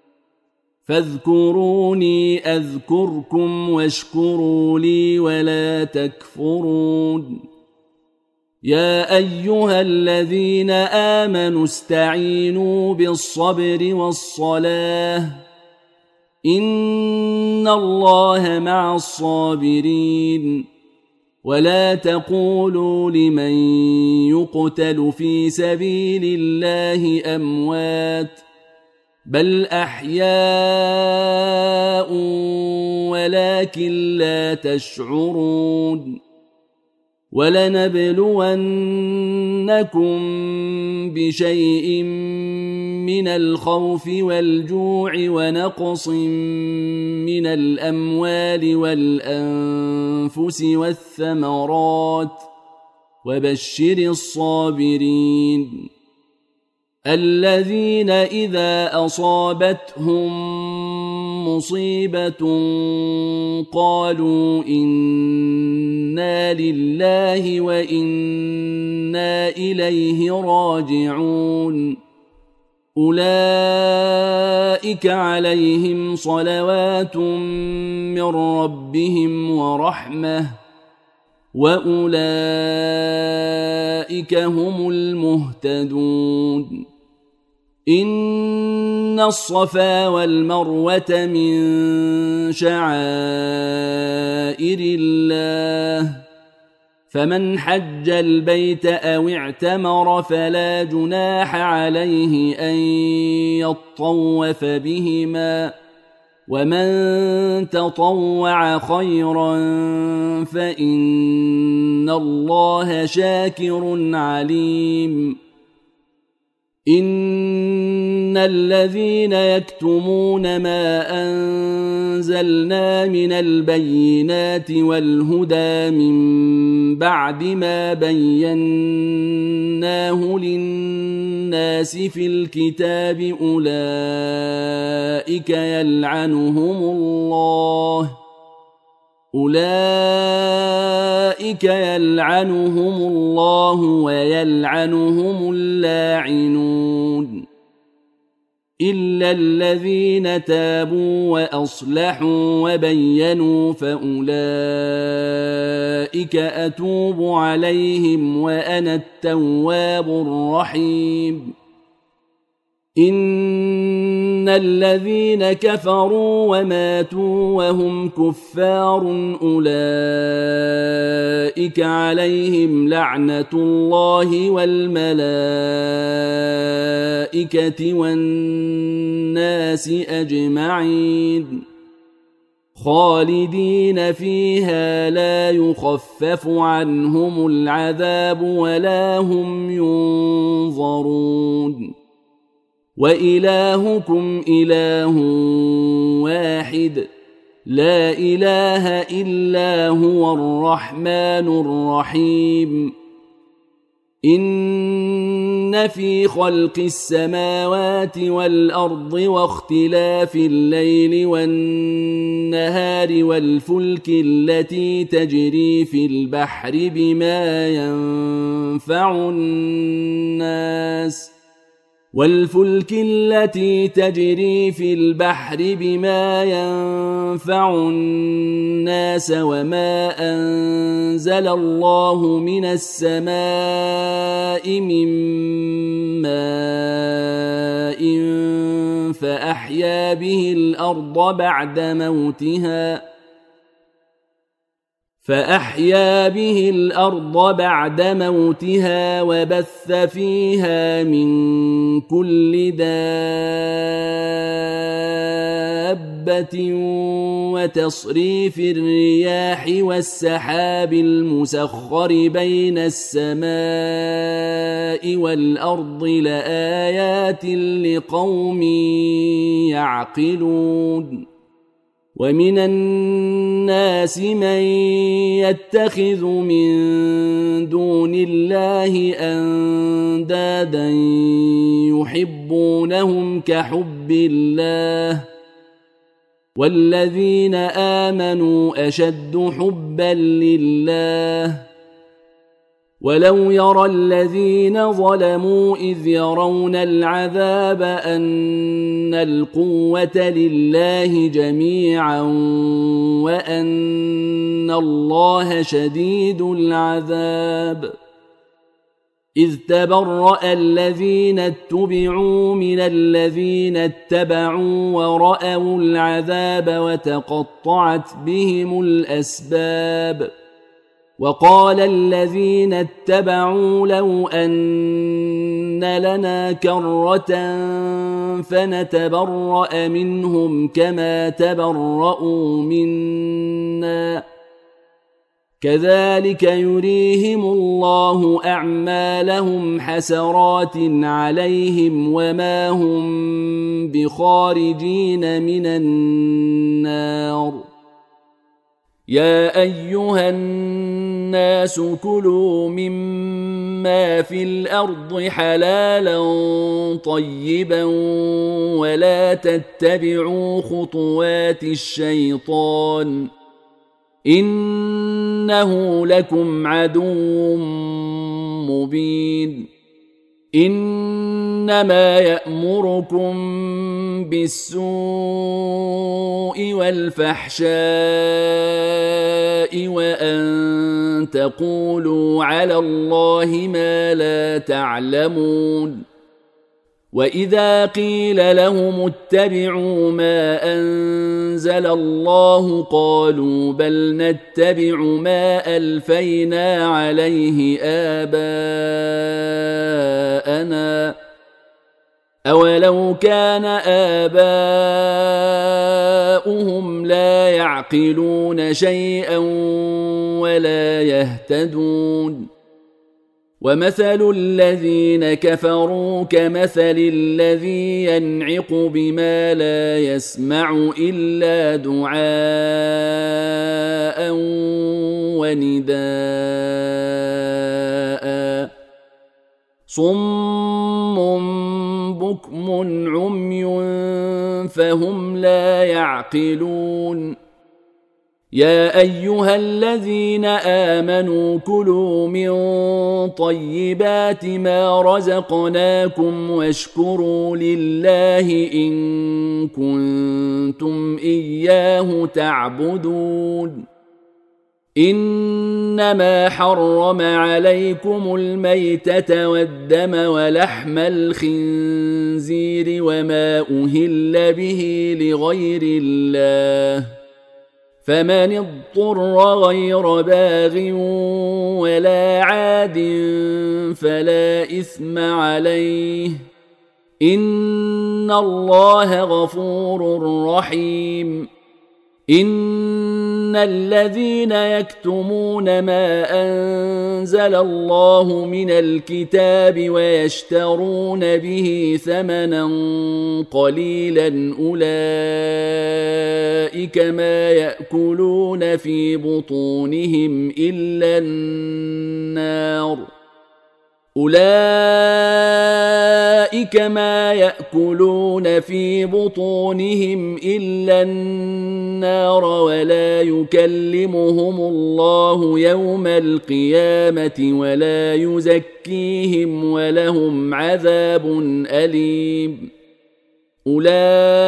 فاذكروني أذكركم واشكروا لي ولا تكفرون يا أيها الذين آمنوا استعينوا بالصبر والصلاة إن الله مع الصابرين ولا تقولوا لمن يقتل في سبيل الله أموات بل أحياء ولكن لا تشعرون ولنبلونكم بشيء من الخوف والجوع ونقص من الأموال والأنفس والثمرات وبشر الصابرين الذين إذا أصابتهم مصيبة قالوا إنا لله وإنا إليه راجعون أولئك عليهم صلوات من ربهم ورحمة وأولئك هم المهتدون إن الصفا والمروة من شعائر الله فمن حج البيت أو اعتمر فلا جناح عليه أن يطوف بهما ومن تطوع خيرا فإن الله شاكر عليم إن الذين يكتمون ما أنزلنا من البينات والهدى من بعد ما بيناه للناس في الكتاب أولئك يلعنهم الله ويلعنهم اللاعنون إلا الذين تابوا وأصلحوا وبينوا فأولئك أتوب عليهم وأنا التواب الرحيم إن الذين كفروا وماتوا وهم كفار أولئك عليهم لعنة الله والملائكة والناس أجمعين خالدين فيها لا يخفف عنهم العذاب ولا هم ينظرون وإلهكم إله واحد لا إله إلا هو الرحمن الرحيم إن في خلق السماوات والأرض واختلاف الليل والنهار والفلك التي تجري في البحر بما ينفع الناس وما أنزل الله من السماء من ماء فأحيا به الأرض بعد موتها وبث فيها من كل دابة وتصريف الرياح والسحاب المسخر بين السماء والأرض لآيات لقوم يعقلون ومن الناس من يتخذ من دون الله أندادا يحبونهم كحب الله والذين آمنوا أشد حبا لله ولو يرى الذين ظلموا إذ يرون العذاب أن القوة لله جميعا وأن الله شديد العذاب إذ تبرأ الذين اتبعوا من الذين اتبعوا ورأوا العذاب وتقطعت بهم الأسباب وقال الذين اتبعوا لو أن لنا كرة فنتبرأ منهم كما تبرأوا منا كذلك يريهم الله أعمالهم حسرات عليهم وما هم بخارجين من النار يا أيها الناس كلوا مما في الأرض حلالا طيبا ولا تتبعوا خطوات الشيطان إنه لكم عدو مبين إنما يأمركم بالسوء والفحشاء وأن تقولوا على الله ما لا تعلمون وإذا قيل لهم اتبعوا ما أنزل الله قالوا بل نتبع ما ألفينا عليه آباءنا أولو كان آباؤهم لا يعقلون شيئا ولا يهتدون ومثل الذين كفروا كمثل الذي ينعق بما لا يسمع إلا دعاء ونداء صم بكم عمي فهم لا يعقلون يا أيها الذين آمنوا كلوا من طيبات ما رزقناكم واشكروا لله إن كنتم إياه تعبدون إنما حرم عليكم الميتة والدم ولحم الخنزير وما أهل به لغير الله فمن اضطر غير باغ ولا عاد فلا إثم عليه إن الله غفور رحيم إن الذين يكتمون ما أنزل الله من الكتاب ويشترون به ثمنا قليلا أولئك ما يأكلون في بطونهم إلا النار أولئك ما يأكلون في بطونهم إلا النار ولا يكلمهم الله يوم القيامة ولا يزكيهم ولهم عذاب أليم أولئك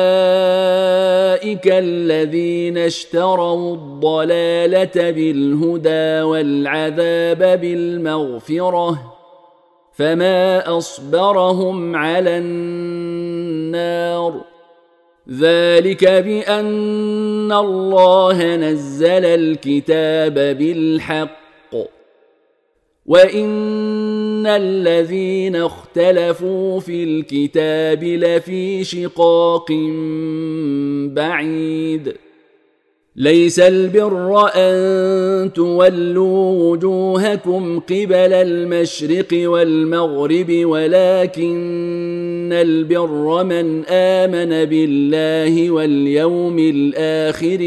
الذين اشتروا الضلالة بالهدى والعذاب بالمغفرة فما أصبرهم على النار ذلك بأن الله نزل الكتاب بالحق وإن الذين اختلفوا في الكتاب لفي شقاق بعيد ليس البر أن تولوا وجوهكم قبل المشرق والمغرب ولكن البر من آمن بالله واليوم الآخر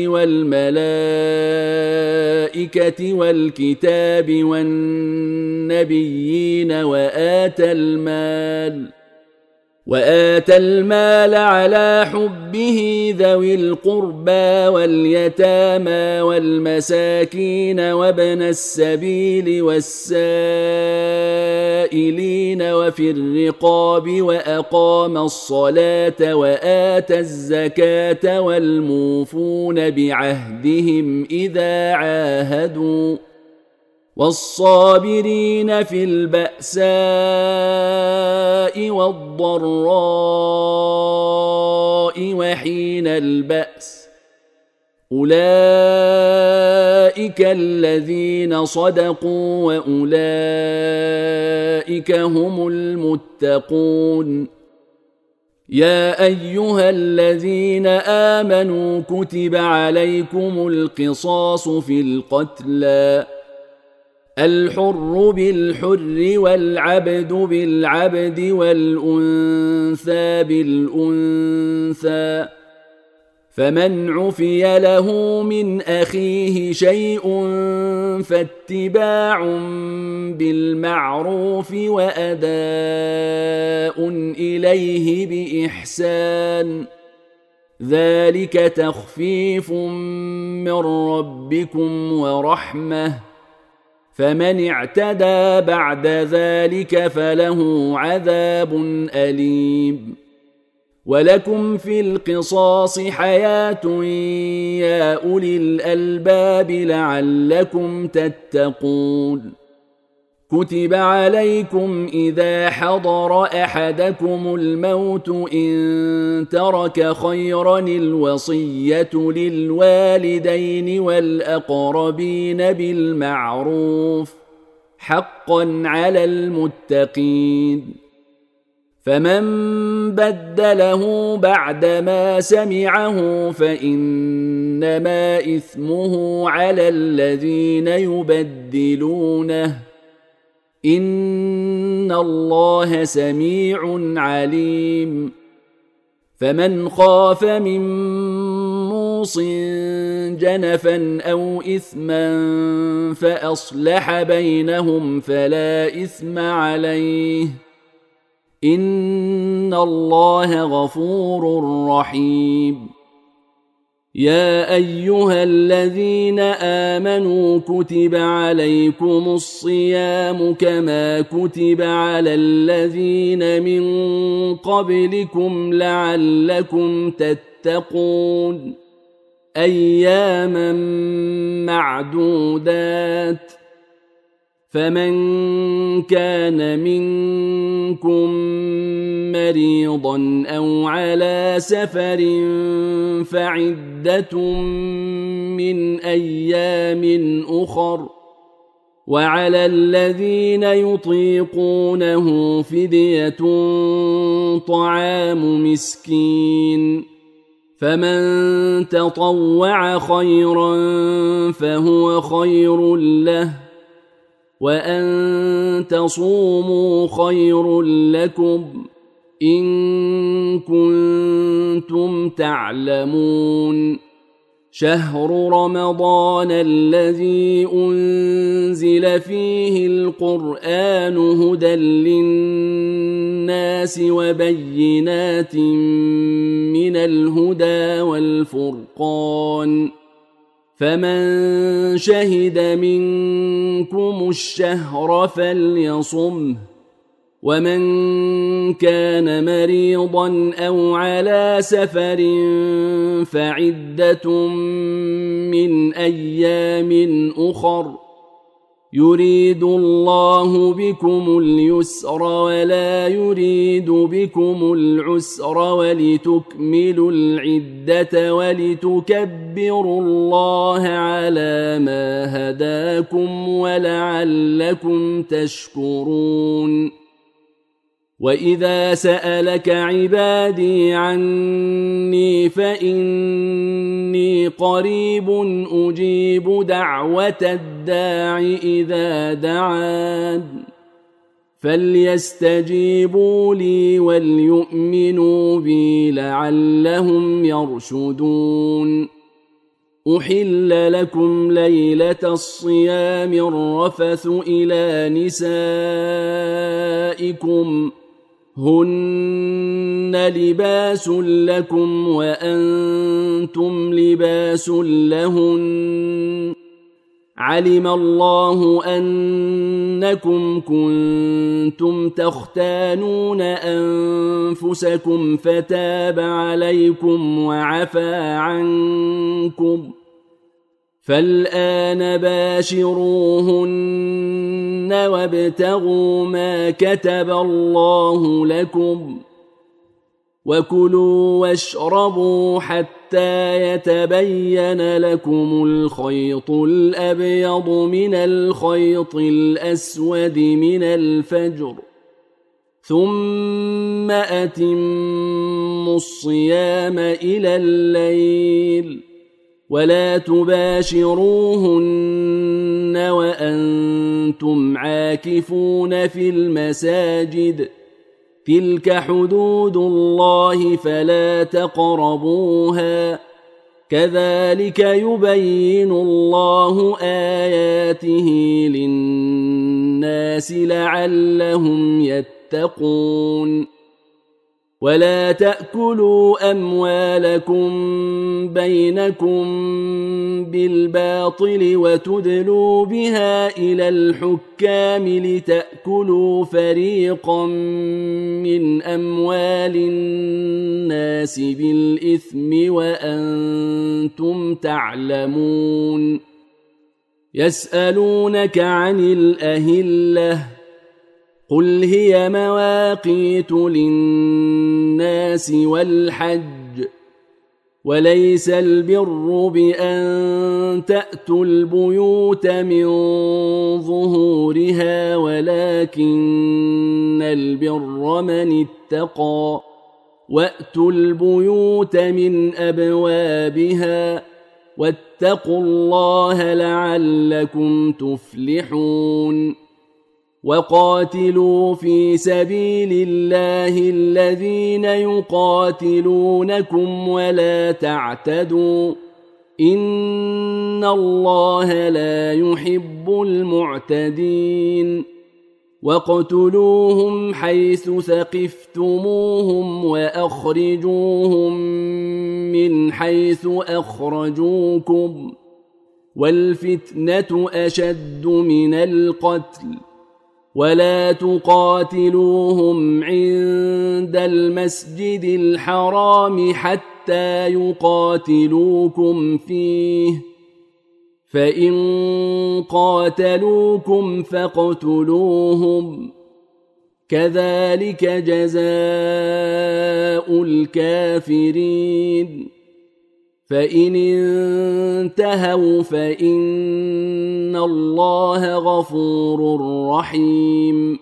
والملائكة والكتاب والنبيين وآتى المال على حبه ذوي القربى واليتامى والمساكين وابن السبيل والسائلين وفي الرقاب وأقام الصلاة وآتى الزكاة والموفون بعهدهم إذا عاهدوا والصابرين في البأساء والضراء وحين البأس أولئك الذين صدقوا وأولئك هم المتقون يا أيها الذين آمنوا كتب عليكم القصاص في القتلى الحر بالحر والعبد بالعبد والأنثى بالأنثى فمن عفي له من أخيه شيء فاتباع بالمعروف وأداء إليه بإحسان ذلك تخفيف من ربكم ورحمة فمن اعتدى بعد ذلك فله عذاب أليم ولكم في القصاص حياة يا أولي الألباب لعلكم تتقون كتب عليكم إذا حضر أحدكم الموت إن ترك خيرا الوصية للوالدين والأقربين بالمعروف حقا على المتقين فمن بدله بعدما سمعه فإنما إثمه على الذين يبدلونه إن الله سميع عليم فمن خاف من موص جنفا أو إثما فأصلح بينهم فلا إثم عليه إن الله غفور رحيم يا أيها الذين آمنوا كتب عليكم الصيام كما كتب على الذين من قبلكم لعلكم تتقون أياما معدودات فمن كان منكم مريضا أو على سفر فعدة من أيام أخر وعلى الذين يطيقونه فدية طعام مسكين فمن تطوع خيرا فهو خير له وأن تصوموا خير لكم إن كنتم تعلمون شهر رمضان الذي أنزل فيه القرآن هدى للناس وبينات من الهدى والفرقان فمن شهد منكم الشهر فليصمه ومن كان مريضا أو على سفر فعدة من أيام أخر يريد الله بكم اليسر ولا يريد بكم العسر ولتكملوا العدة ولتكبروا الله على ما هداكم ولعلكم تشكرون وإذا سألك عبادي عني فإني قريب أجيب دعوة الداع إذا دعان فليستجيبوا لي وليؤمنوا بي لعلهم يرشدون أحل لكم ليلة الصيام الرفث إلى نسائكم هن لباس لكم وأنتم لباس لهن علم الله أنكم كنتم تختانون أنفسكم فتاب عليكم وعفى عنكم فالآن باشروهن وابتغوا ما كتب الله لكم وكلوا واشربوا حتى يتبين لكم الخيط الأبيض من الخيط الأسود من الفجر ثم أتموا الصيام إلى الليل ولا تباشروهن وأنتم عاكفون في المساجد تلك حدود الله فلا تقربوها كذلك يبين الله آياته للناس لعلهم يتقون ولا تأكلوا أموالكم بينكم بالباطل وتدلوا بها إلى الحكام لتأكلوا فريقا من أموال الناس بالإثم وأنتم تعلمون يسألونك عن الأهلة قل هي مواقيت للناس والحج وليس البر بأن تأتوا البيوت من ظهورها ولكن البر من اتقى وأتوا البيوت من أبوابها واتقوا الله لعلكم تفلحون وقاتلوا في سبيل الله الذين يقاتلونكم ولا تعتدوا إن الله لا يحب المعتدين واقتلوهم حيث ثقفتموهم وأخرجوهم من حيث أخرجوكم والفتنة أشد من القتل ولا تقاتلوهم عند المسجد الحرام حتى يقاتلوكم فيه فإن قاتلوكم فاقتلوهم كذلك جزاء الكافرين فإن انتهوا فإن الله غفور رحيم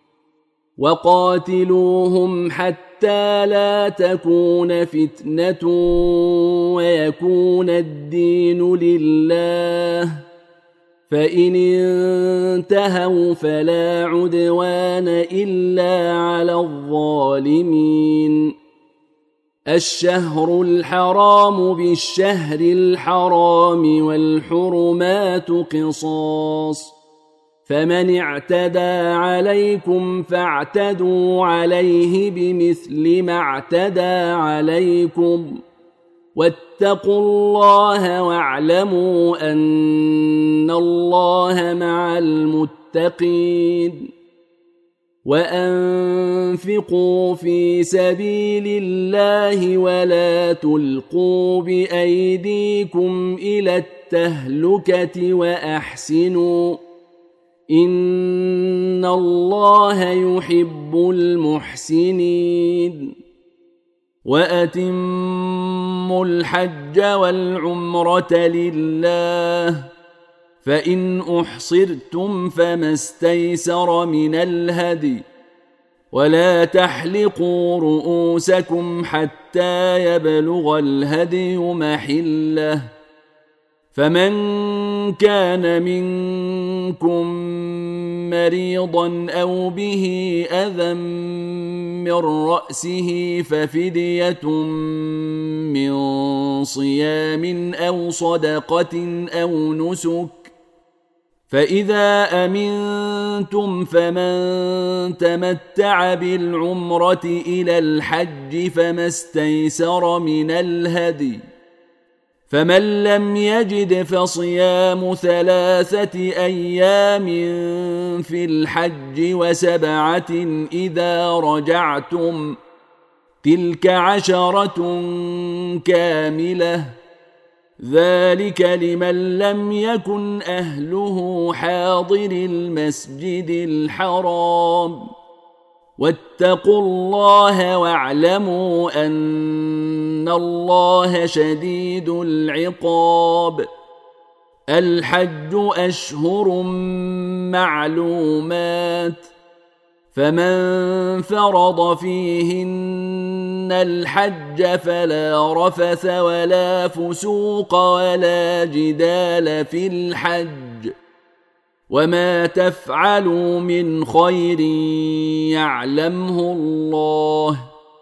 وقاتلوهم حتى لا تكون فتنة ويكون الدين لله فإن انتهوا فلا عدوان إلا على الظالمين الشهر الحرام بالشهر الحرام والحرمات قصاص، فمن اعتدى عليكم فاعتدوا عليه بمثل ما اعتدى عليكم، واتقوا الله واعلموا أن الله مع المتقين. وأنفقوا في سبيل الله ولا تلقوا بأيديكم إلى التهلكة وأحسنوا إن الله يحب المحسنين. وأتموا الحج والعمرة لله، فإن أحصرتم فما استيسر من الهدي، ولا تحلقوا رؤوسكم حتى يبلغ الهدي محله، فمن كان منكم مريضا أو به أذى من رأسه ففدية من صيام أو صدقة أو نسك، فإذا أمنتم فمن تمتع بالعمرة إلى الحج فما استيسر من الهدي، فمن لم يجد فصيام 3 أيام في الحج و7 إذا رجعتم، تلك 10 كاملة، ذلك لمن لم يكن أهله حاضر المسجد الحرام. واتقوا الله واعلموا أن الله شديد العقاب. الحج أشهر معلومات، فمن فرض فيهن الحج فلا رفث ولا فسوق ولا جدال في الحج، وما تفعلوا من خير يعلمه الله،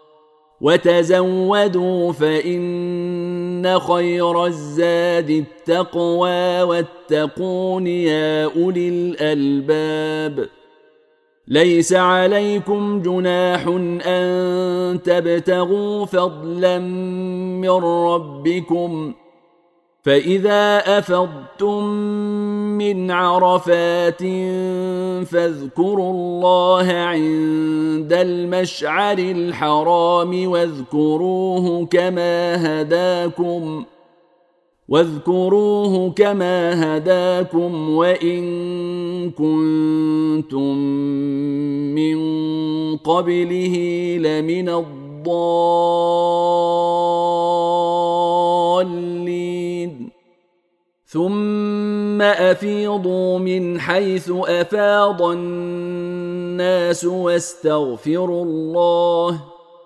وتزودوا فإن خير الزاد التقوى واتقون يا أولي الألباب. ليس عليكم جناح أن تبتغوا فضلا من ربكم، فإذا أفضتم من عرفات فاذكروا الله عند المشعر الحرام واذكروه كما هداكم وإن كنتم من قبله لمن الضالين. ثم أفيضوا من حيث أفاض الناس واستغفروا الله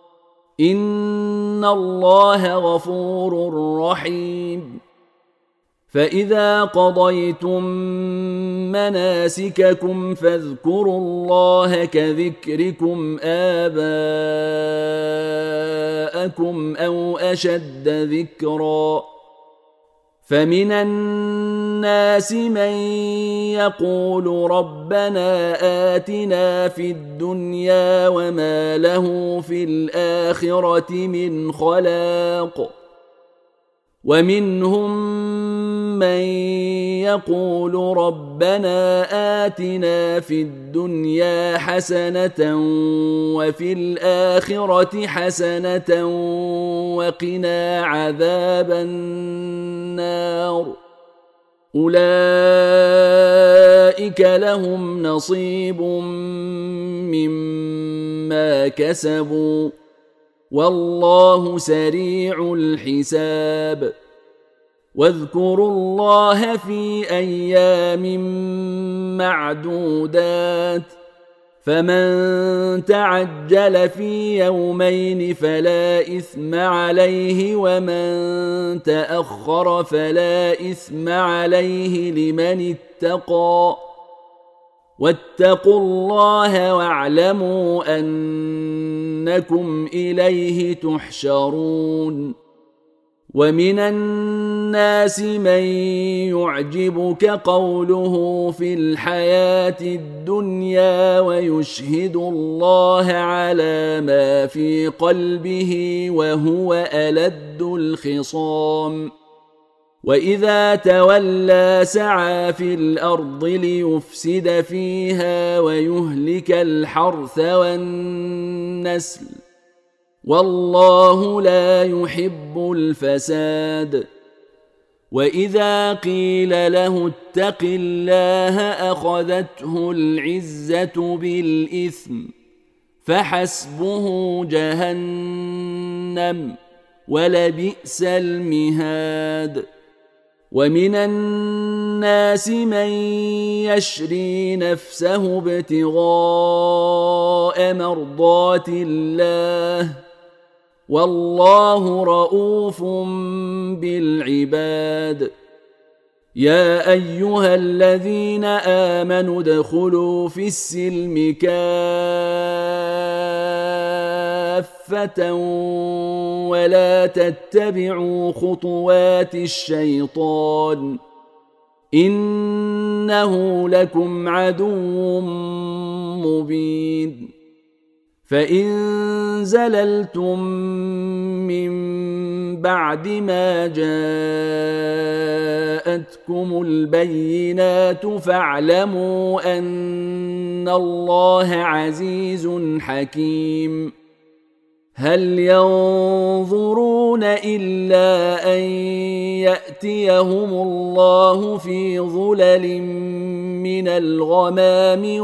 إن الله غفور رحيم. فإذا قضيتم مناسككم فاذكروا الله كذكركم آباءكم أو أشد ذكرا، فمن الناس من يقول ربنا آتنا في الدنيا وما له في الآخرة من خلاق، ومنهم من يقول ربنا آتنا في الدنيا حسنة وفي الآخرة حسنة وقنا عذاب النار. أولئك لهم نصيب مما كسبوا والله سريع الحساب. واذكروا الله في أيام معدودات، فمن تعجل في يومين فلا إثم عليه ومن تأخر فلا إثم عليه لمن اتقى. واتقوا الله واعلموا أن أنكم إليه تحشرون. ومن الناس من يعجبك قوله في الحياة الدنيا ويشهد الله على ما في قلبه وهو ألد الخصام. وإذا تولى سعى في الأرض ليفسد فيها ويهلك الحرث والنسل والله لا يحب الفساد. وإذا قيل له اتق الله أخذته العزة بالإثم فحسبه جهنم ولبئس المهاد. ومن الناس من يشري نفسه ابتغاء مرضات الله والله رؤوف بالعباد. يا أيها الذين آمنوا ادخلوا في السلم كافة ولا تتبعوا خطوات الشيطان إنه لكم عدو مبين. فإن زللتم من بعد ما جاءتكم البينات فاعلموا أن الله عزيز حكيم. هل ينظرون إلا أن يأتيهم الله في ظلل من الغمام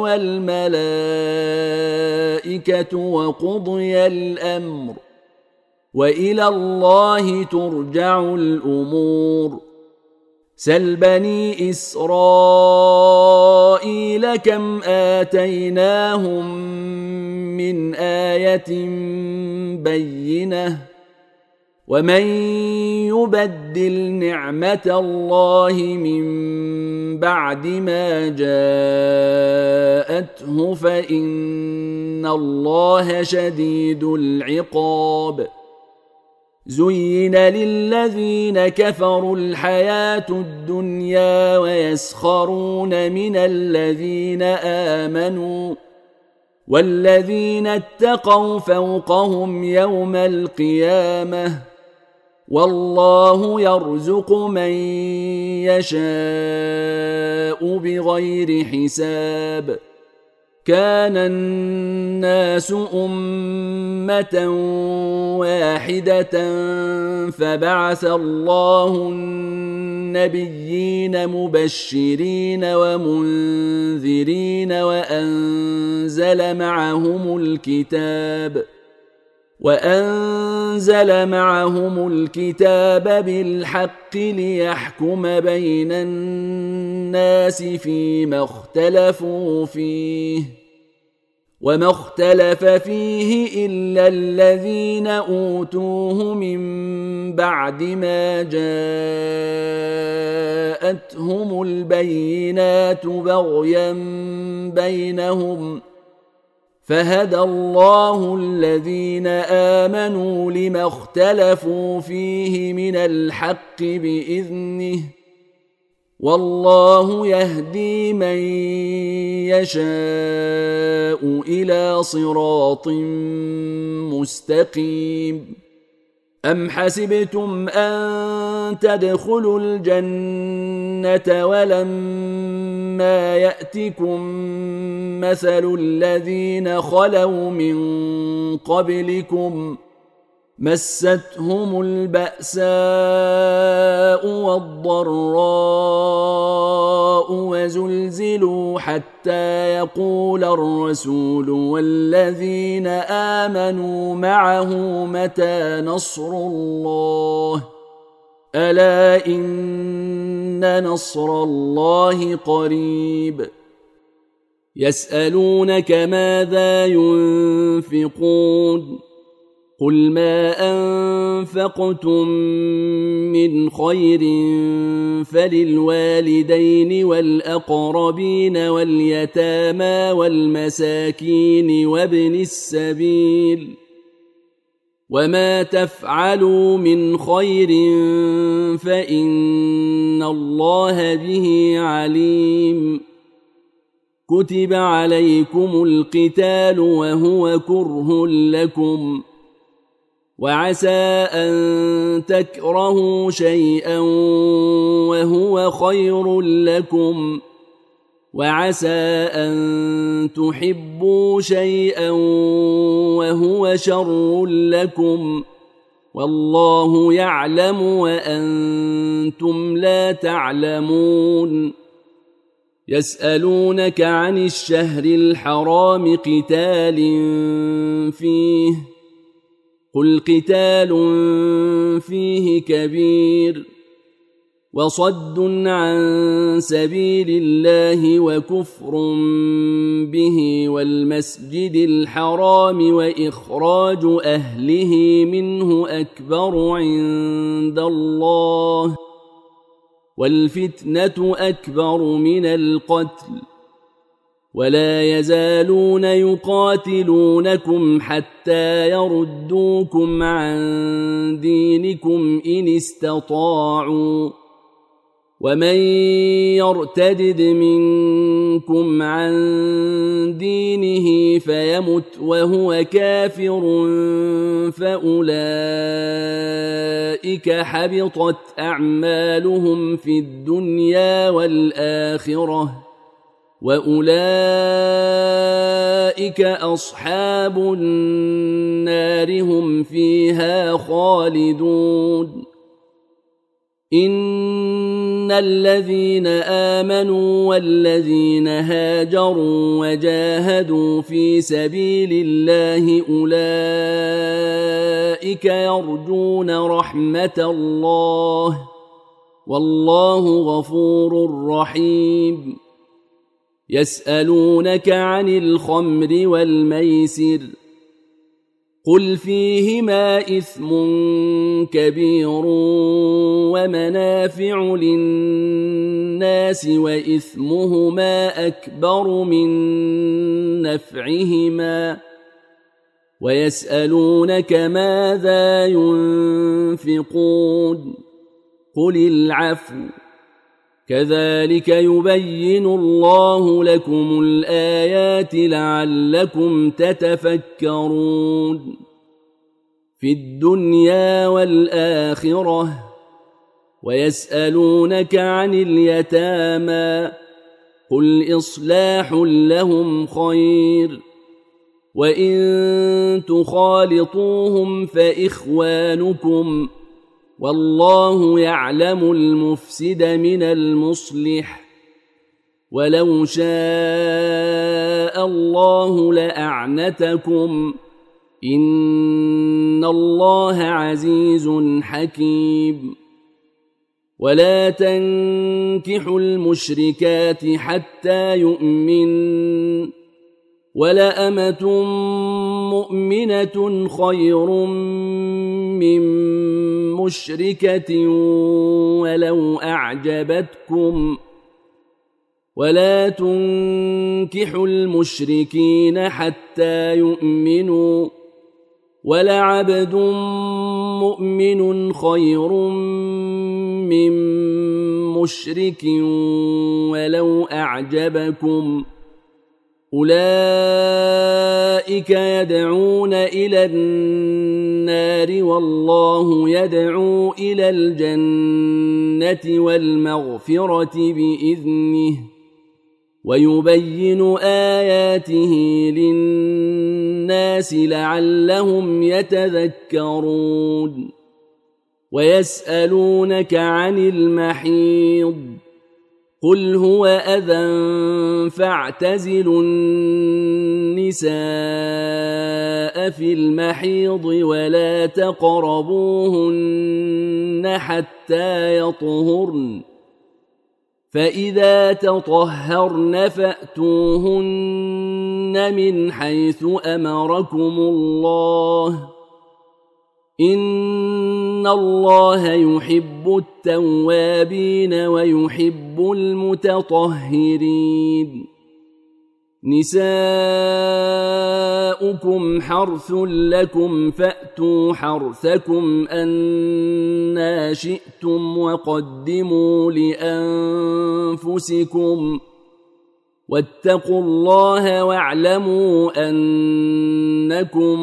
والملائكة وقضي الأمر وإلى الله ترجع الأمور. سل بني إسرائيل كم آتيناهم من آية بينة ومن يبدل نعمة الله من بعد ما جاءته فإن الله شديد العقاب. زين للذين كفروا الحياة الدنيا ويسخرون من الذين آمنوا والذين اتقوا فوقهم يوم القيامة والله يرزق من يشاء بغير حساب. كان الناس أمة واحدة فبعث الله النبيين مبشرين ومنذرين وأنزل معهم الكتاب بالحق ليحكم بين الناس فيما اختلفوا فيه وما اختلف فيه إلا الذين أوتوه من بعد ما جاءتهم البينات بغيا بينهم فهدى الله الذين آمنوا لما اختلفوا فيه من الحق بإذنه والله يهدي من يشاء إلى صراط مستقيم. أم حسبتم أن تدخلوا الجنة ولما يأتكم مثل الذين خلوا من قبلكم مستهم البأساء والضراء وزلزلوا حتى يقول الرسول والذين آمنوا معه متى نصر الله ألا إن نصر الله قريب. يسألونك ماذا ينفقون قل ما أنفقتم من خير فللوالدين والأقربين واليتامى والمساكين وابن السبيل وما تفعلوا من خير فإن الله به عليم. كتب عليكم القتال وهو كره لكم، وعسى أن تكرهوا شيئا وهو خير لكم، وعسى أن تحبوا شيئا وهو شر لكم، والله يعلم وأنتم لا تعلمون. يسألونك عن الشهر الحرام قتال فيه، قل قتال فيه كبير، وصد عن سبيل الله وكفر به والمسجد الحرام وإخراج أهله منه أكبر عند الله، والفتنة أكبر من القتل، ولا يزالون يقاتلونكم حتى يردوكم عن دينكم إن استطاعوا، ومن يرتدد منكم عن دينه فيمت وهو كافر فأولئك حبطت أعمالهم في الدنيا والآخرة، وأولئك أصحاب النار هم فيها خالدون. إن الذين آمنوا والذين هاجروا وجاهدوا في سبيل الله أولئك يرجون رحمة الله، والله غفور رحيم. يسألونك عن الخمر والميسر، قل فيهما إثم كبير ومنافع للناس وإثمهما أكبر من نفعهما، ويسألونك ماذا ينفقون، قل العفو، كذلك يبين الله لكم الآيات لعلكم تتفكرون في الدنيا والآخرة. ويسألونك عن اليتامى، قل إصلاح لهم خير، وإن تخالطوهم فإخوانكم، والله يعلم المفسد من المصلح، ولو شاء الله لأعنتكم، إن الله عزيز حكيم. ولا تنكحوا المشركات حتى يؤمنوا، ولأمة مؤمنة خير من مشركة ولو أعجبتكم، ولا تنكحوا المشركين حتى يؤمنوا، ولعبد مؤمن خير من مشرك ولو أعجبكم، أولئك يدعون إلى النار والله يدعو إلى الجنة والمغفرة بإذنه، ويبين آياته للناس لعلهم يتذكرون. ويسألونك عن المحيض، قل هو أذى فاعتزلوا النساء في المحيض ولا تقربوهن حتى يطهرن، فإذا تطهرن فأتوهن من حيث أمركم الله، إن الله يحب التوابين ويحب المتطهرين. نساؤكم حرث لكم فأتوا حرثكم أنى شئتم وقدموا لأنفسكم واتقوا الله واعلموا أنكم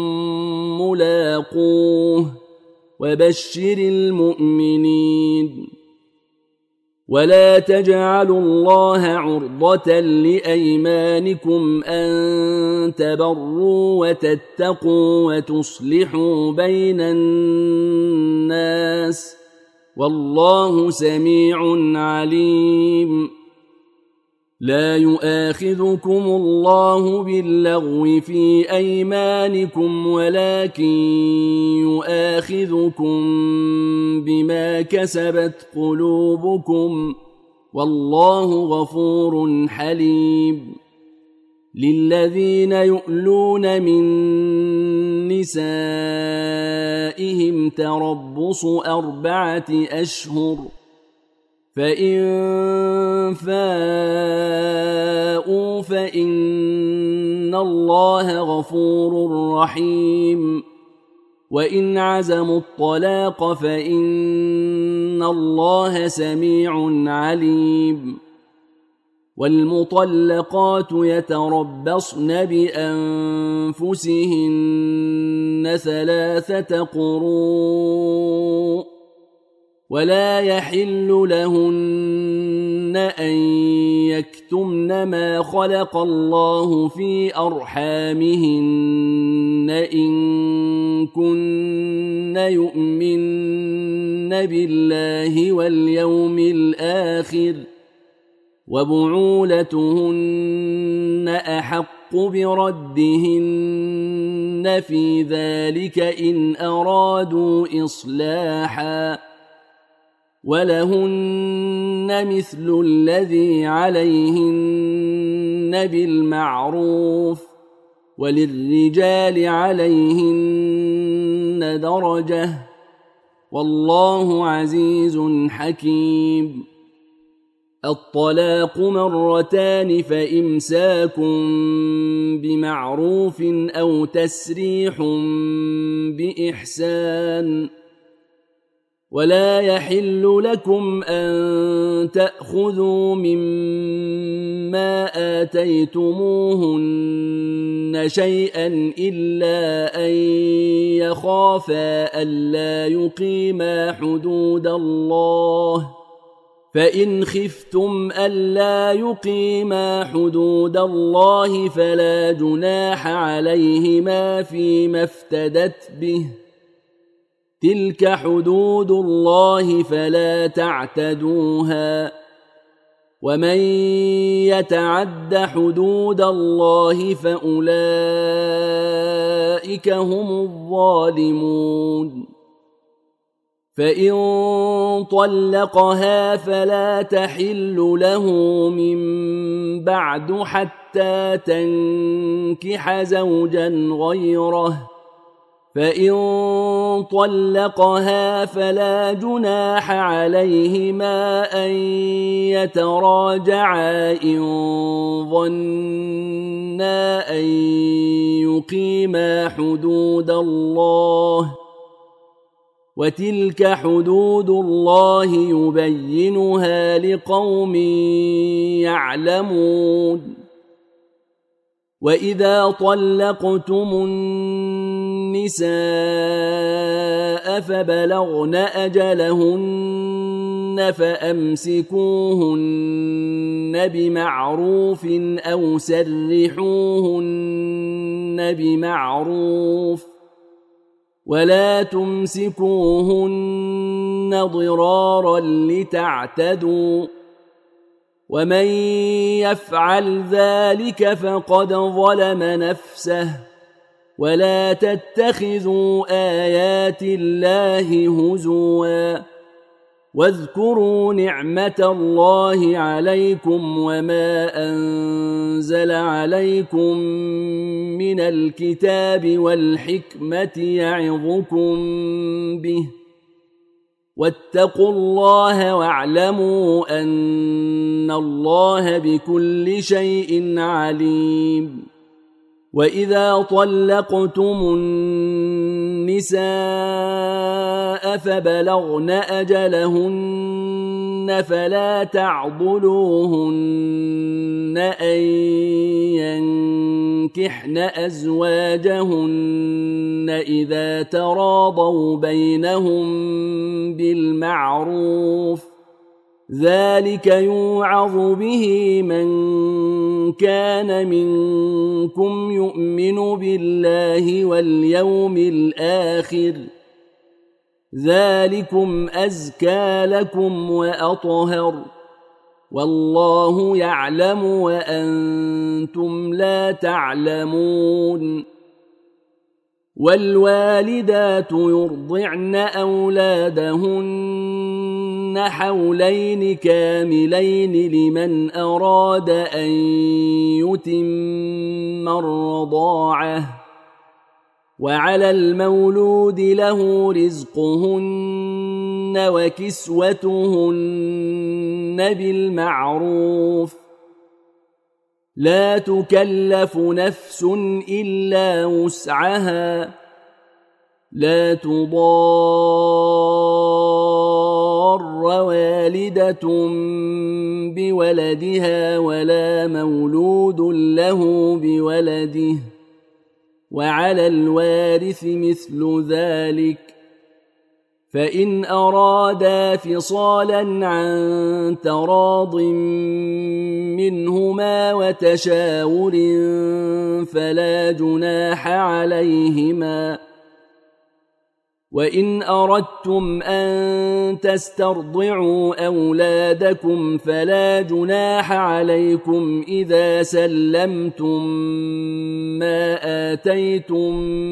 ملاقوه وبشر المؤمنين. ولا تجعلوا الله عرضة لأيمانكم أن تبروا وتتقوا وتصلحوا بين الناس والله سميع عليم. لا يؤاخذكم الله باللغو في أيمانكم ولكن يؤاخذكم بما كسبت قلوبكم والله غفور حليم. للذين يؤلون من نسائهم تربص 4 أشهر فإن فاءوا فإن الله غفور رحيم. وإن عزموا الطلاق فإن الله سميع عليم. والمطلقات يتربصن بأنفسهن 3 قروء ولا يحل لهن أن يكتمن ما خلق الله في أرحامهن إن كن يؤمن بالله واليوم الآخر وبعولتهن أحق بردهن في ذلك إن أرادوا إصلاحا ولهن مثل الذي عليهن بالمعروف وللرجال عليهن درجة والله عزيز حكيم. الطلاق 2 فإمساك بمعروف أو تسريح بإحسان. ولا يحل لكم أن تأخذوا مما آتيتموهن شيئا إلا أن يخافا ألا يقيما حدود الله فإن خفتم ألا يقيما حدود الله فلا جناح عليهما فيما افتدت به تلك حدود الله فلا تعتدوها ومن يتعد حدود الله فأولئك هم الظالمون. فإن طلقها فلا تحل له من بعد حتى تنكح زوجا غيره فإن طلقها فلا جناح عليهما أن يتراجعا إن ظنا أن يقيما حدود الله وتلك حدود الله يبينها لقوم يعلمون. وإذا طلقتم النساء فبلغن أجلهن فأمسكوهن بمعروف أو سرحوهن بمعروف ولا تمسكوهن ضرارا لتعتدوا ومن يفعل ذلك فقد ظلم نفسه ولا تتخذوا آيات الله هزوا واذكروا نعمة الله عليكم وما أنزل عليكم من الكتاب والحكمة يعظكم به واتقوا الله واعلموا أن الله بكل شيء عليم. وإذا طلقتم النساء فبلغن أجلهن فلا تعضلوهن أن ينكحن أزواجهن إذا تراضوا بينهم بالمعروف، ذلك يوعظ به من كان منكم يؤمن بالله واليوم الآخر، ذلكم أزكى لكم وأطهر، والله يعلم وأنتم لا تعلمون. والوالدات يرضعن أولادهن حولين كاملين لمن أراد أن يتم الرضاعة، وعلى المولود له رزقهن وكسوتهن بالمعروف، لا تكلف نفس إلا وسعها، لا تضار والدة بولدها ولا مولود له بولده، وعلى الوارث مثل ذلك، فإن أرادا فصالا عن تراض منهما وتشاور فلا جناح عليهما. وإن أردتم أن تسترضعوا أولادكم فلا جناح عليكم إذا سلمتم ما آتيتم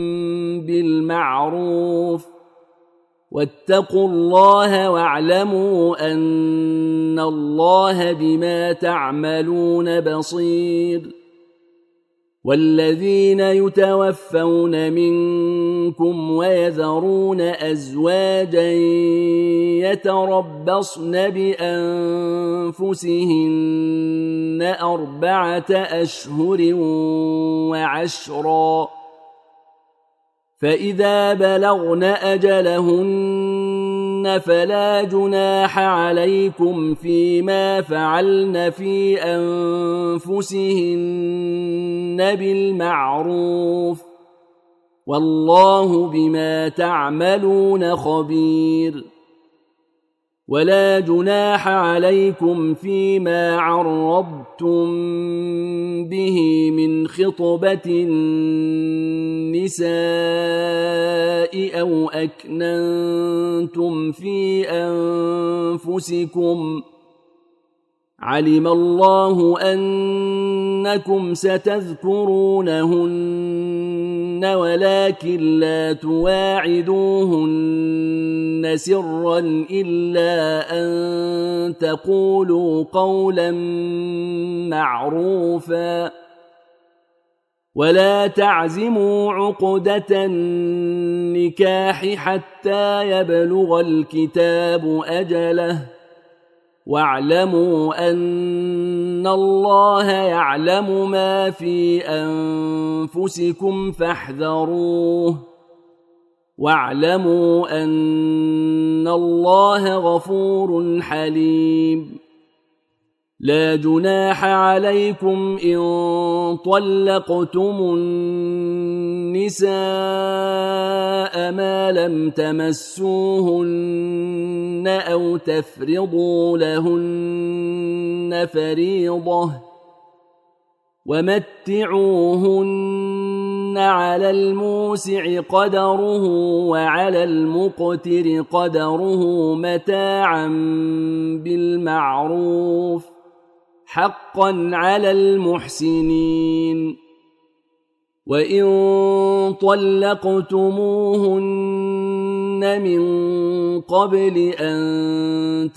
بالمعروف، واتقوا الله واعلموا أن الله بما تعملون بصير. والذين يتوفون منكم ويذرون أزواجا يتربصن بأنفسهن 4 أشهر وعشرا، فإذا بلغن أجلهن فلا جناح عليكم فيما فعلن في أنفسهن بالمعروف، والله بما تعملون خبير. ولا جناح عليكم فيما عرضتم به من خطبة النساء أو أكننتم في أنفسكم، علم الله أنكم ستذكرونهن ولكن لا تواعدوهن سرا إلا أن تقولوا قولا معروفا، ولا تعزموا عقدة النكاح حتى يبلغ الكتاب أجله، واعلموا أن الله يعلم ما في أنفسكم فاحذروه، واعلموا أن الله غفور حليم. لا جناح عليكم إن طلقتم النساء ما لم تمسوهن أو تفرضوا لهن فريضة، ومتعوهن على الموسع قدره وعلى المقتر قدره متاعا بالمعروف، حقا على المحسنين. وإن طلقتموهن من قبل أن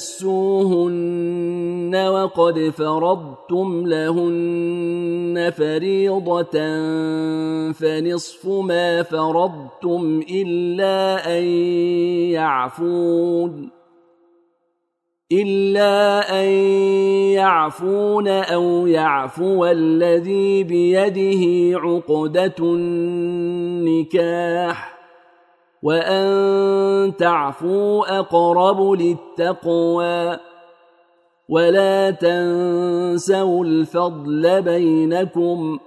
تمسوهن وقد فرضتم لهن فريضة فنصف ما فرضتم إلا أن يعفون أو يعفو الذي بيده عقدة النكاح وأن تعفوا أقرب للتقوى ولا تنسوا الفضل بينكم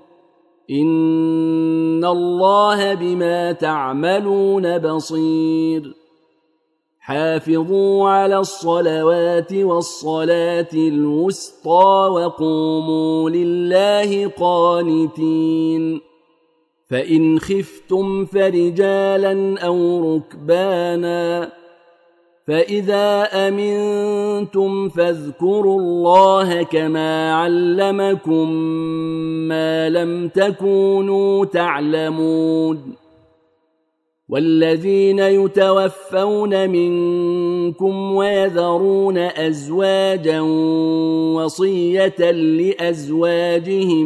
إن الله بما تعملون بصير حافظوا على الصلوات والصلاة الوسطى وقوموا لله قانتين فإن خفتم فرجالا أو ركبانا فإذا أمنتم فاذكروا الله كما علمكم ما لم تكونوا تعلمون والذين يتوفون منكم ويذرون أزواجا وصية لأزواجهم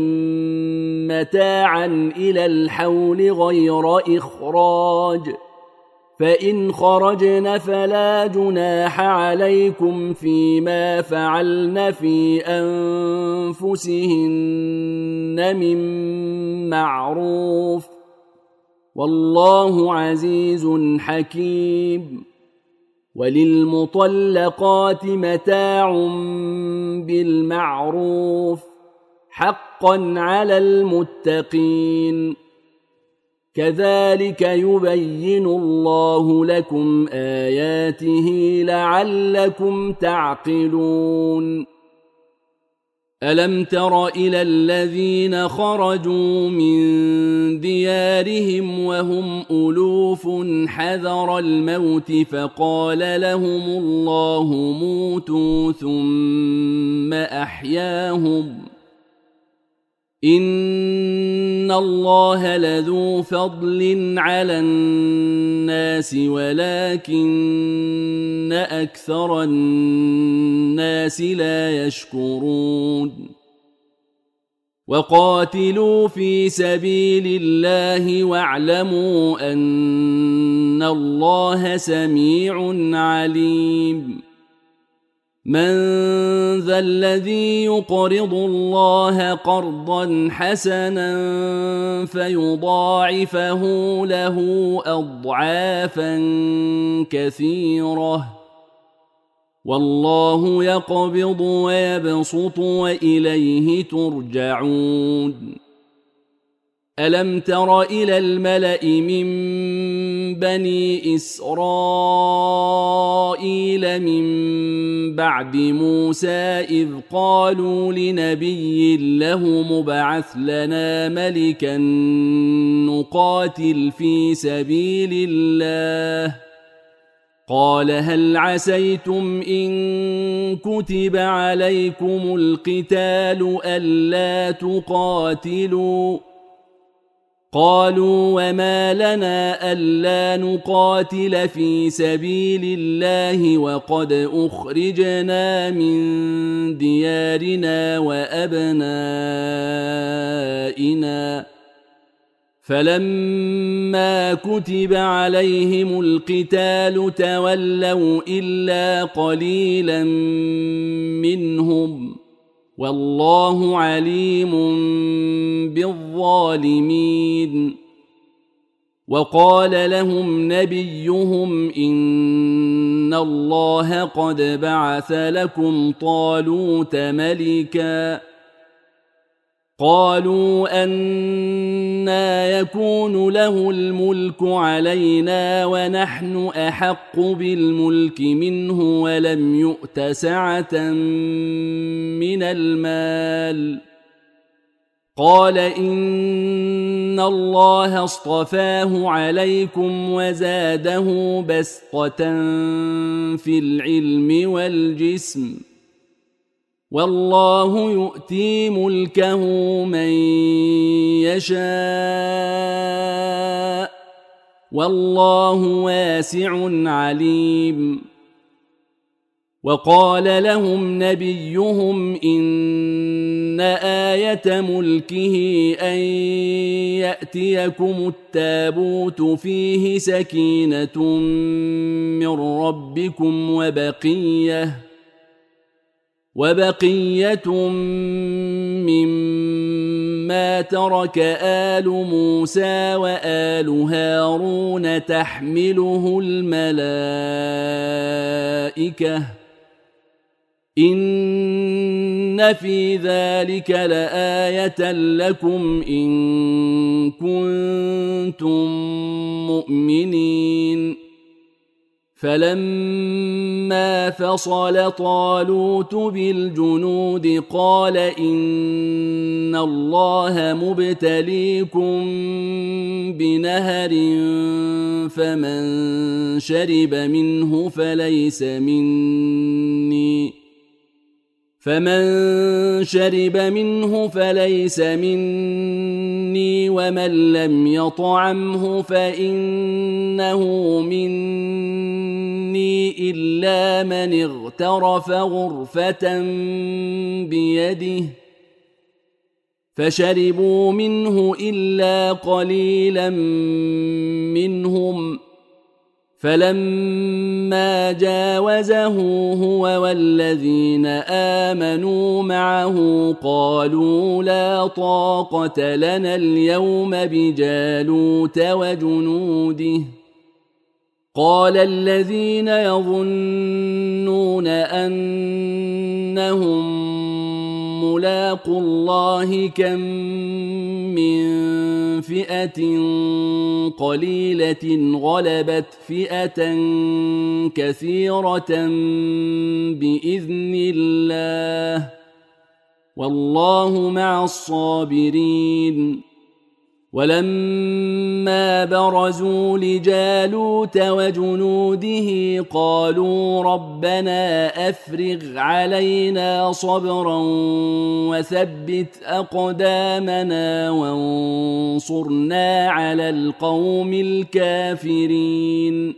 متاعا إلى الحول غير إخراج فإن خرجن فلا جناح عليكم فيما فعلن في أنفسهن من معروف والله عزيز حكيم وللمطلقات متاع بالمعروف حقا على المتقين كذلك يبين الله لكم آياته لعلكم تعقلون ألم تر إلى الذين خرجوا من ديارهم وهم ألوف حذر الموت فقال لهم الله موتوا ثم أحياهم إن الله لذو فضل على الناس ولكن أكثر الناس لا يشكرون وقاتلوا في سبيل الله واعلموا أن الله سميع عليم من ذا الذي يقرض الله قرضا حسنا فيضاعفه له أضعافا كثيرة والله يقبض ويبسط وإليه ترجعون ألم تر إلى الملأ من بني إسرائيل من بعد موسى إذ قالوا لنبي له مبعث لنا ملكا نقاتل في سبيل الله قال هل عسيتم إن كتب عليكم القتال ألا تقاتلوا قالوا وما لنا ألا نقاتل في سبيل الله وقد أخرجنا من ديارنا وأبنائنا فلما كتب عليهم القتال تولوا إلا قليلا منهم والله عليم بالظالمين وقال لهم نبيهم إن الله قد بعث لكم طالوت ملكا قالوا أنى يكون له الملك علينا ونحن أحق بالملك منه ولم يؤت سعة من المال قال إن الله اصطفاه عليكم وزاده بسطة في العلم والجسم والله يؤتي ملكه من يشاء والله واسع عليم. وقال لهم نبيهم إن آية ملكه أن يأتيكم التابوت فيه سكينة من ربكم وبقية مما ترك آل موسى وآل هارون تحمله الملائكة إن في ذلك لآية لكم إن كنتم مؤمنين. فلما فصل طالوت بالجنود قال إن الله مبتليكم بنهر فمن شرب منه فليس مني ومن لم يطعمه فإنه مني إلا من اغترف غرفة بيده فشربوا منه إلا قليلا منهم. فلما جاوزه هو والذين آمنوا معه قالوا لا طاقة لنا اليوم بجالوت وجنوده. قال الذين يظنون أنهم ملاقو الله كم من فئة قليلة غلبت فئة كثيرة بإذن الله والله مع الصابرين. ولما برزوا لجالوت وجنوده قالوا ربنا أفرغ علينا صبرا وثبت أقدامنا وانصرنا على القوم الكافرين.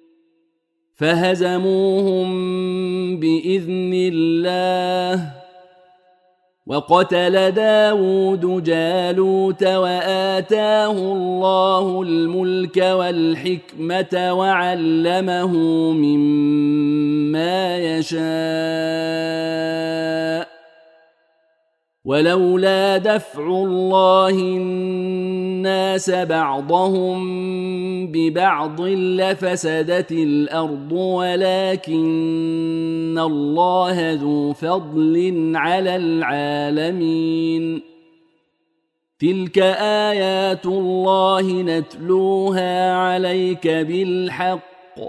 فهزموهم بإذن الله. وقتل داود جالوت وآتاه الله الملك والحكمة وعلمه مما يشاء. ولولا دفع الله الناس بعضهم ببعض لفسدت الأرض ولكن الله ذو فضل على العالمين. تلك آيات الله نتلوها عليك بالحق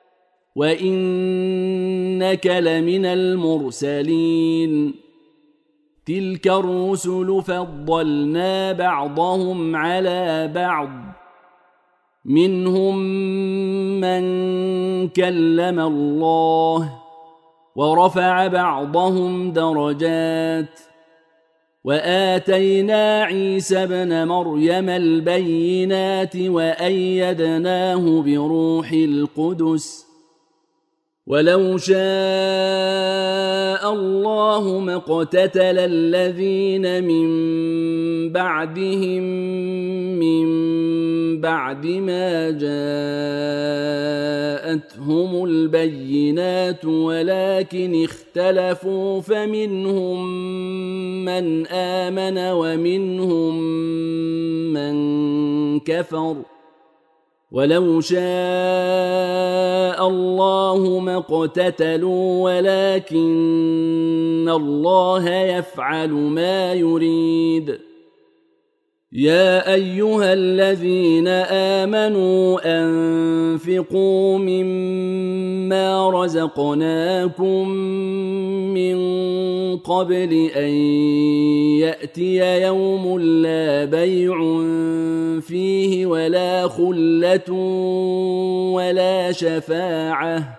وإنك لمن المرسلين. تلك الرسل فضلنا بعضهم على بعض منهم من كلم الله ورفع بعضهم درجات وآتينا عيسى ابن مريم البينات وأيدناه بروح القدس. ولو شاء الله ما اقتتل الذين من بعدهم من بعد ما جاءتهم البينات ولكن اختلفوا فمنهم من آمن ومنهم من كفر. ولو شاء الله ما اقتتلوا ولكن الله يفعل ما يريد. يا أيها الذين آمنوا أنفقوا مما رزقناكم من قبل أن يأتي يوم لا بيع فيه ولا خلة ولا شفاعة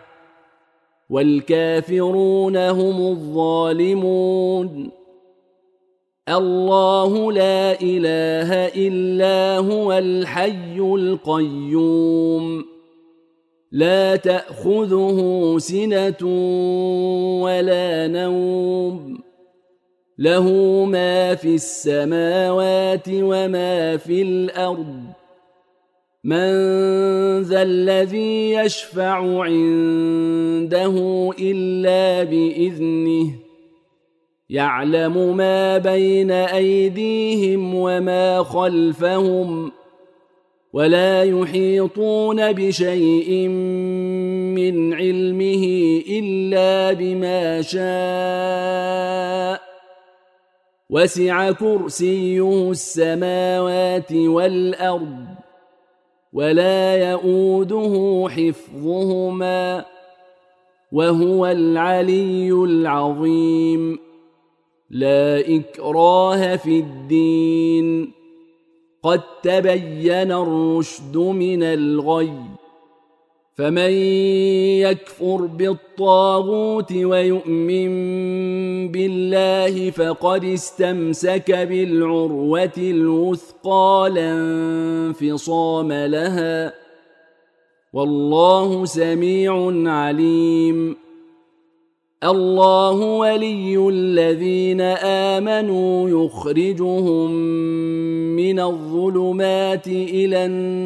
والكافرون هم الظالمون. الله لا إله إلا هو الحي القيوم لا تأخذه سنة ولا نوم له ما في السماوات وما في الأرض من ذا الذي يشفع عنده إلا بإذنه يعلم ما بين أيديهم وما خلفهم ولا يحيطون بشيء من علمه إلا بما شاء وسع كرسيه السماوات والأرض ولا يؤوده حفظهما وهو العلي العظيم لا إكراه في الدين قد تبين الرشد من الغي فمن يكفر بالطاغوت ويؤمن بالله فقد استمسك بالعروة الوثقى لا انفصام لها والله سميع عليم الله ولي الذين آمنوا يخرجهم من الظلمات إلى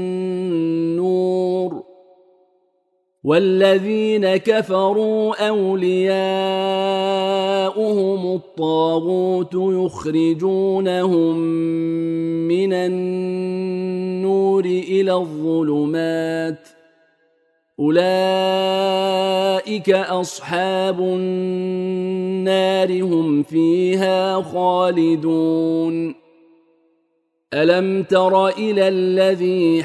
النور والذين كفروا أولياؤهم الطاغوت يخرجونهم من النور إلى الظلمات أولئك أصحاب النار هم فيها خالدون ألم تر إلى الذي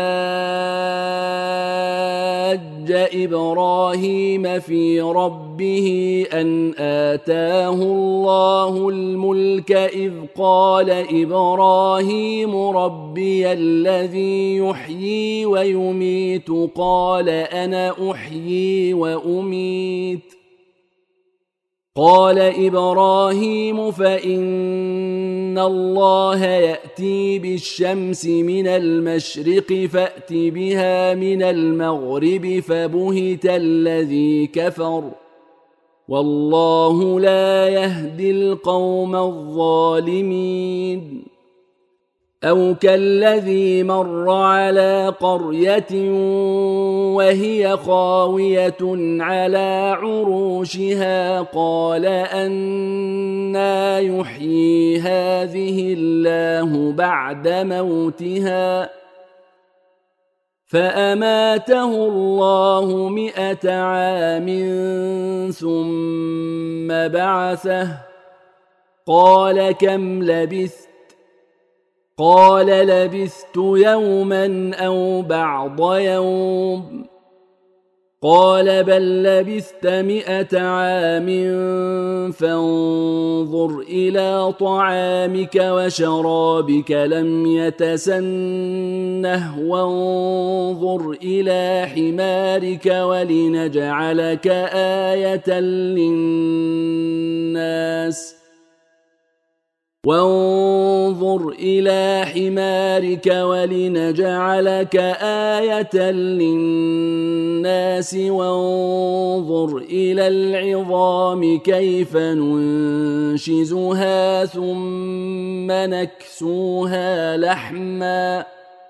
حاج إبراهيم في ربه أن آتاه الله الملك إذ قال إبراهيم ربي الذي يحيي ويميت قال أنا أحيي وأميت قال إبراهيم فإن الله يأتي بالشمس من المشرق فأت بها من المغرب فبهت الذي كفر والله لا يهدي القوم الظالمين أو كالذي مر على قرية وهي خاوية على عروشها قال أنى يحيي هذه الله بعد موتها فأماته الله 100 عام ثم بعثه قال كم لبثت قال لبثت يوما أو بعض يوم قال بل لبثت 100 عام فانظر إلى طعامك وشرابك لم يتسنه وانظر إلى حمارك ولنجعلك آية للناس وانظر إلى حمارك ولنجعلك آية للناس وانظر إلى العظام كيف ننشزها ثم نكسوها لحما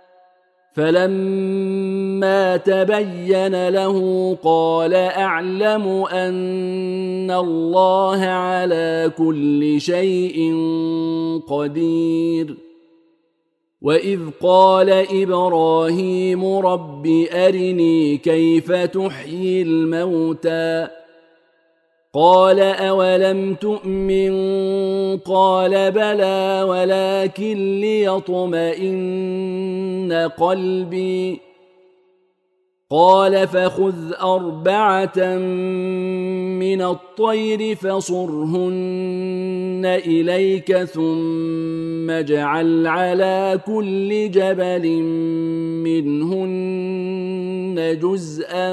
فلما تبين له قال أعلم أن الله على كل شيء قدير وإذ قال إبراهيم رب أرني كيف تحيي الموتى قال أولم تؤمن قال بلى ولكن ليطمئن قلبي قال فخذ 4 من الطير فصرهن إليك ثم اجعل على كل جبل منهن جزءا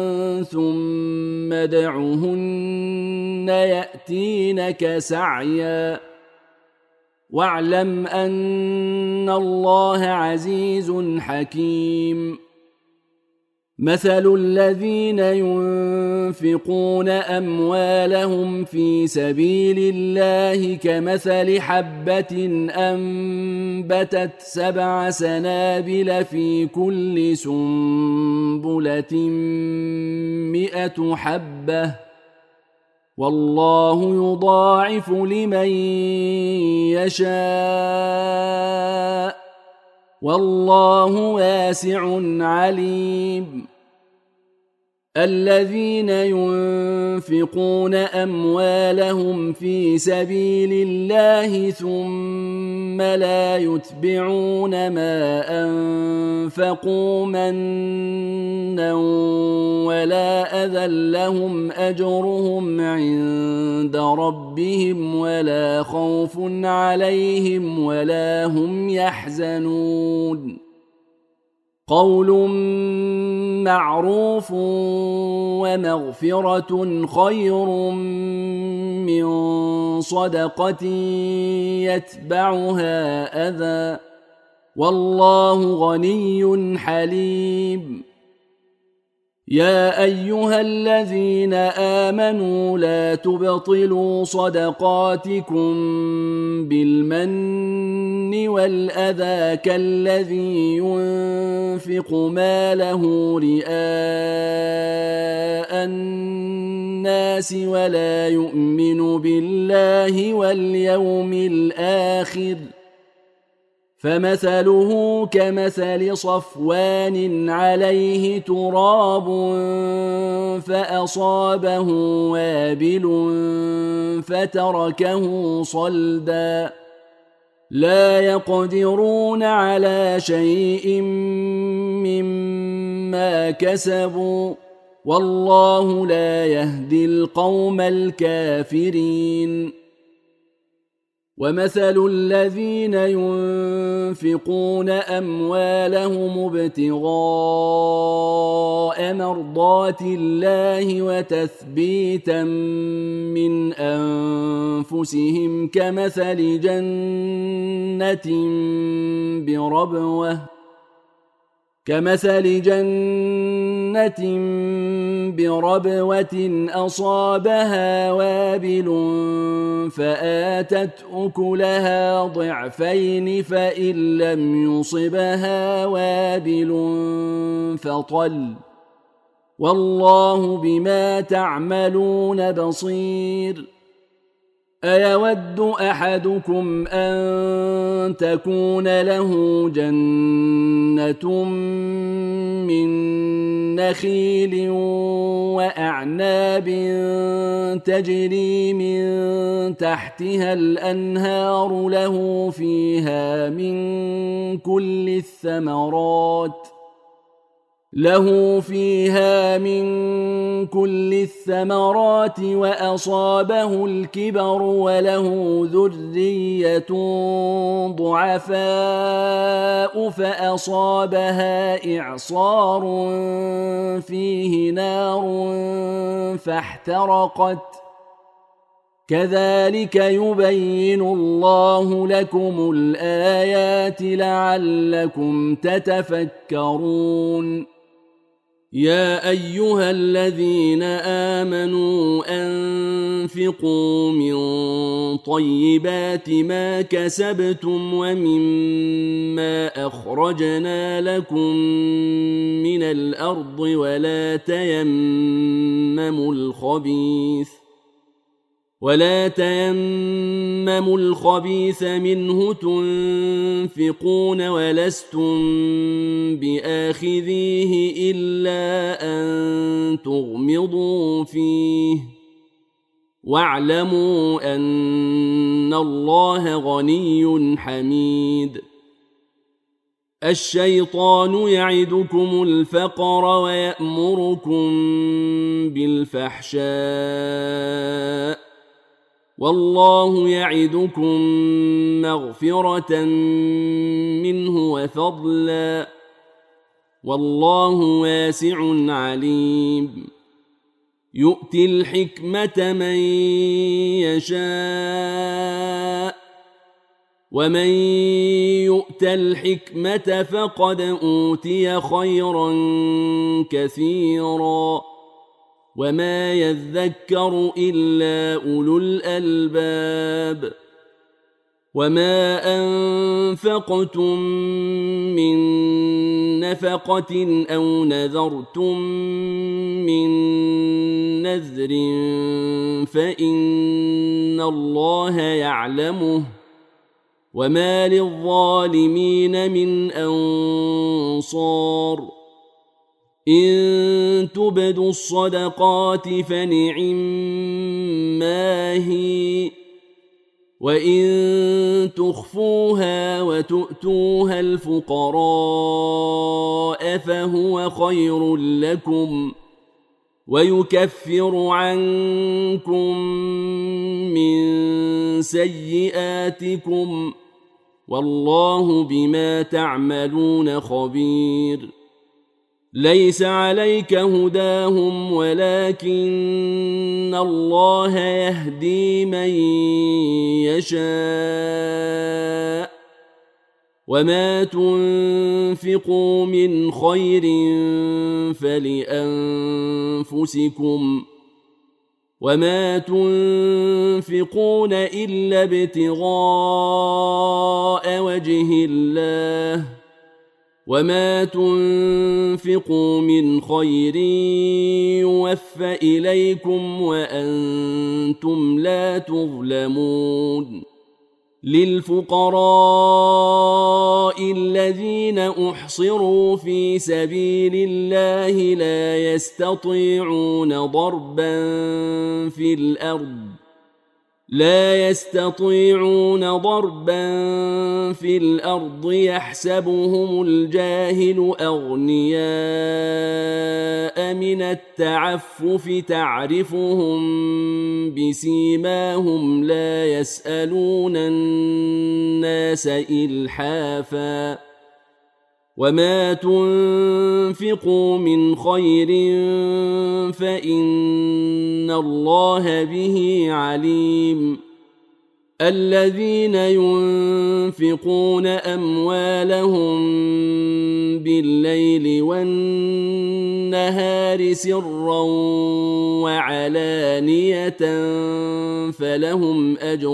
ثم ادعهن يأتينك سعيا واعلم أن الله عزيز حكيم. مثل الذين ينفقون أموالهم في سبيل الله كمثل حبة أنبتت 7 سنابل في كل سنبلة 100 حبة والله يضاعف لمن يشاء والله واسع عليم. الذين ينفقون أموالهم في سبيل الله ثم لا يتبعون ما أنفقوا منا ولا أذى لهم أجرهم عند ربهم ولا خوف عليهم ولا هم يحزنون. قول معروف ومغفرة خير من صدقة يتبعها أذى والله غني حليم. يا أيها الذين آمنوا لا تبطلوا صدقاتكم بالمن والأذى كالذي ينفق ماله رئاء الناس ولا يؤمن بالله واليوم الآخر فمثله كمثل صفوان عليه تراب فأصابه وابل فتركه صلدا لا يقدرون على شيء مما كسبوا والله لا يهدي القوم الكافرين. ومثل الذين ينفقون أموالهم ابتغاء مرضات الله وتثبيتا من أنفسهم كمثل جنة بربوة أصابها وابل فآتت أكلها ضعفين فإن لم يصبها وابل فطل والله بما تعملون بصير. أيود أحدكم أن تكون له جنة من نخيل وأعناب تجري من تحتها الأنهار له فيها من كل الثمرات وأصابه الكبر وله ذرية ضعفاء فأصابها إعصار فيه نار فاحترقت كذلك يبين الله لكم الآيات لعلكم تتفكرون. يا أيها الذين آمنوا أنفقوا من طيبات ما كسبتم ومما أخرجنا لكم من الأرض ولا تيمموا الخبيث منه تنفقون ولستم بآخذيه إلا أن تغمضوا فيه واعلموا أن الله غني حميد. الشيطان يعدكم الفقر ويأمركم بالفحشاء والله يعدكم مغفرة منه وفضلا والله واسع عليم. يؤتي الحكمة من يشاء ومن يؤت الحكمة فقد أوتي خيرا كثيرا وما يذكر إلا أولو الألباب وما أنفقتم من نفقة أو نذرتم من نذر فإن الله يعلمه وما للظالمين من أنصار إن تبدوا الصدقات فنعما هي وإن تخفوها وتؤتوها الفقراء فهو خير لكم ويكفر عنكم من سيئاتكم والله بما تعملون خبير ليس عليك هداهم ولكن الله يهدي من يشاء وما تنفقوا من خير فلأنفسكم وما تنفقون إلا ابتغاء وجه الله وما تنفقوا من خير يوفى إليكم وأنتم لا تظلمون للفقراء الذين أحصروا في سبيل الله لا يستطيعون ضربا في الأرض يحسبهم الجاهل أغنياء من التعفف تعرفهم بسيماهم لا يسألون الناس إلحافا وما تنفقوا من خير فإن الله به عليم الذين ينفقون أموالهم بالليل والنهار سرا وعلانية فلهم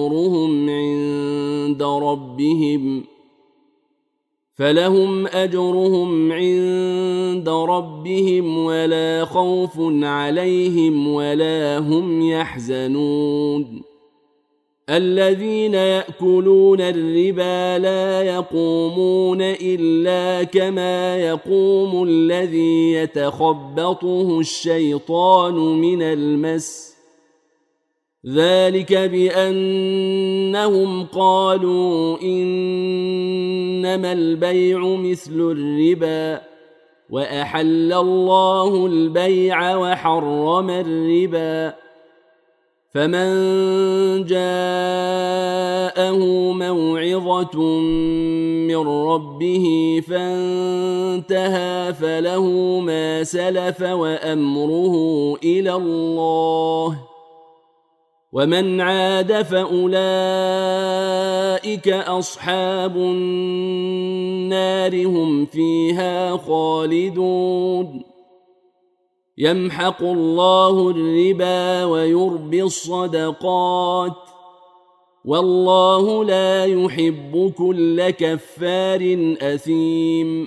أجرهم عند ربهم ولا خوف عليهم ولا هم يحزنون الذين يأكلون الربا لا يقومون إلا كما يقوم الذي يتخبطه الشيطان من المس ذلك بأنهم قالوا إنما البيع مثل الربا وأحل الله البيع وحرم الربا فمن جاءه موعظة من ربه فانتهى فله ما سلف وأمره إلى الله ومن عاد فأولئك أصحاب النار هم فيها خالدون يمحق الله الربا ويربي الصدقات والله لا يحب كل كفار أثيم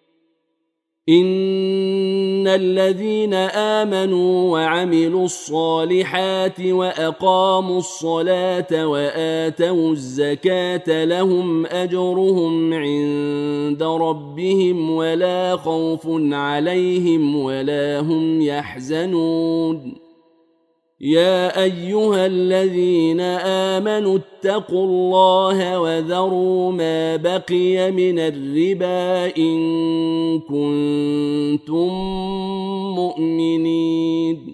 إن الذين آمنوا وعملوا الصالحات وأقاموا الصلاة وآتوا الزكاة لهم أجرهم عند ربهم ولا خوف عليهم ولا هم يحزنون يا أيها الذين آمنوا اتقوا الله وذروا ما بقي من الربا إن كنتم مؤمنين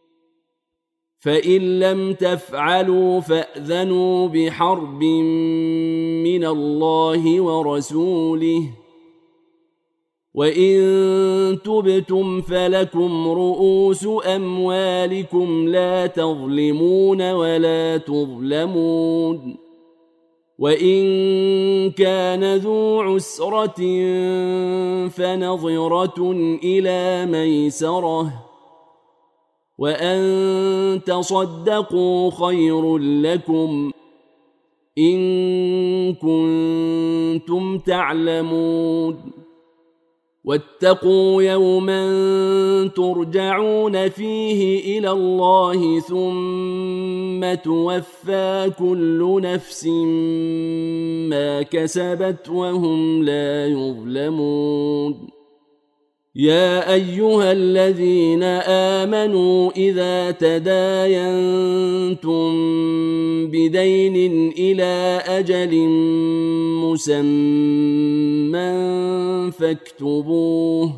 فإن لم تفعلوا فأذنوا بحرب من الله ورسوله وإن تبتم فلكم رؤوس أموالكم لا تظلمون ولا تظلمون وإن كان ذو عسرة فنظرة إلى ميسرة وأن تصدقوا خير لكم إن كنتم تعلمون واتقوا يوما ترجعون فيه إلى الله ثم توفى كل نفس ما كسبت وهم لا يظلمون يا أيها الذين آمنوا إذا تداينتم بدين إلى أجل مسمى فاكتبوه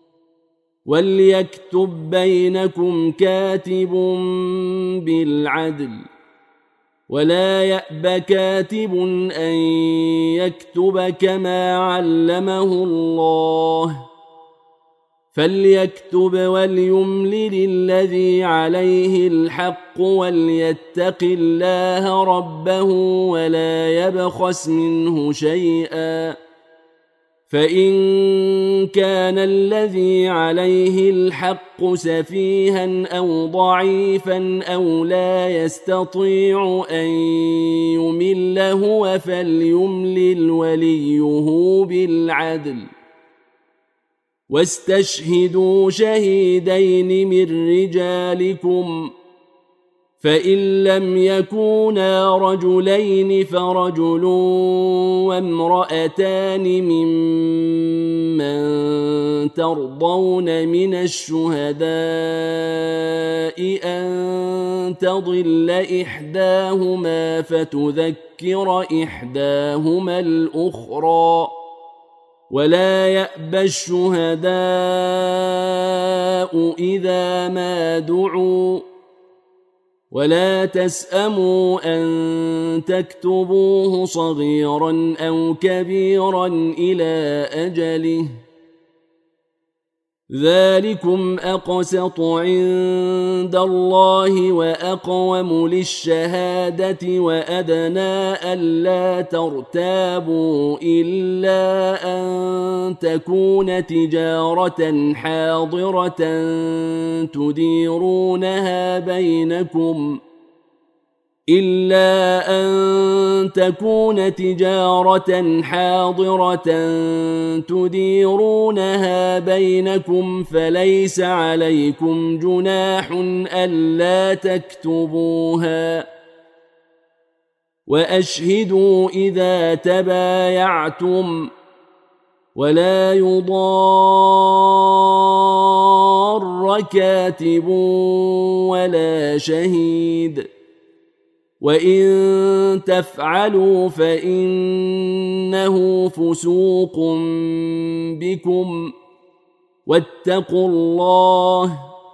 وليكتب بينكم كاتب بالعدل ولا يأب كاتب أن يكتب كما علمه الله فليكتب وليملل الذي عليه الحق وليتق الله ربه ولا يبخس منه شيئا فإن كان الذي عليه الحق سفيها أو ضعيفا أو لا يستطيع أن يمل هو فليملل وليه بالعدل واستشهدوا شهيدين من رجالكم فإن لم يكونا رجلين فرجل وامرأتان ممن ترضون من الشهداء أن تضل إحداهما فتذكر إحداهما الأخرى ولا يأبى الشهداء إذا ما دعوا ولا تسأموا أن تكتبوه صغيرا أو كبيرا إلى أجله ذلكم أقسط عند الله وأقوم للشهادة وأدنى ألا ترتابوا إلا أن تكون تجارة حاضرة تديرونها بينكم فليس عليكم جناح ألا تكتبوها وأشهدوا إذا تبايعتم ولا يضار كاتب ولا شهيد وإن تفعلوا فإنه فسوق بكم واتقوا الله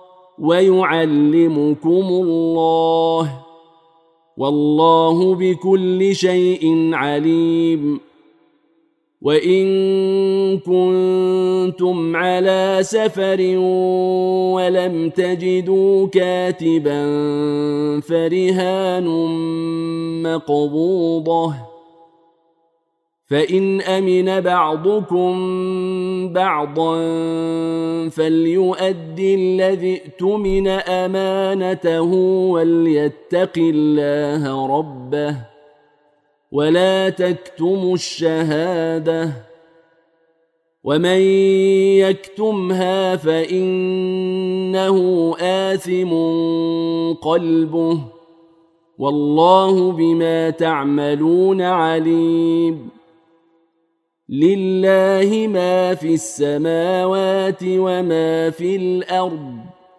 ويعلمكم الله والله بكل شيء عليم وإن كنتم على سفر ولم تجدوا كاتبا فرهان مقبوضة فإن أمن بعضكم بعضا فليؤدي الذي ائتمن أمانته وليتق الله ربه ولا تكتموا الشهادة ومن يكتمها فإنه آثم قلبه والله بما تعملون عليم لله ما في السماوات وما في الأرض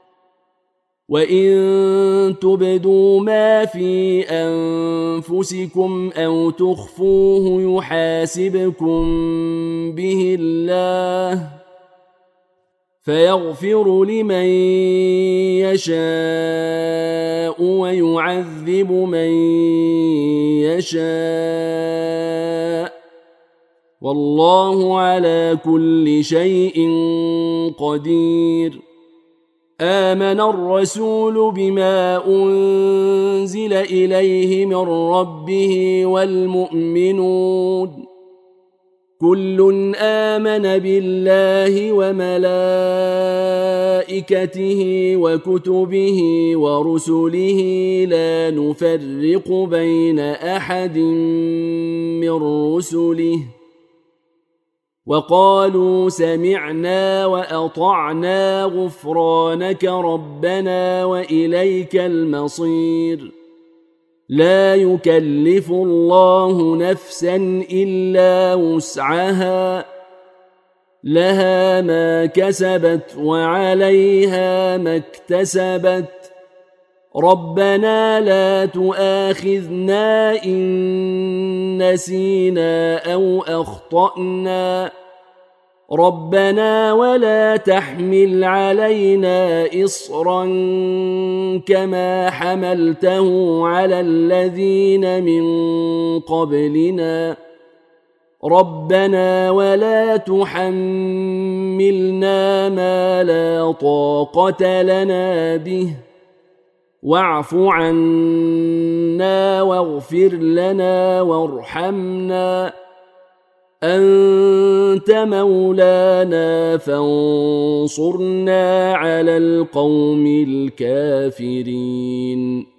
وإن تبدوا ما في أنفسكم أو تخفوه يحاسبكم به الله فيغفر لمن يشاء ويعذب من يشاء والله على كل شيء قدير آمن الرسول بما أنزل إليه من ربه والمؤمنون كل آمن بالله وملائكته وكتبه ورسله لا نفرق بين أحد من رسله وقالوا سمعنا وأطعنا غفرانك ربنا وإليك المصير لا يكلف الله نفسا إلا وسعها لها ما كسبت وعليها ما اكتسبت ربنا لا تؤاخذنا إن نسينا أو أخطأنا ربنا ولا تحمل علينا إصرا كما حملته على الذين من قبلنا ربنا ولا تحملنا ما لا طاقة لنا به واعف عنا واغفر لنا وارحمنا أنت مولانا فانصرنا على القوم الكافرين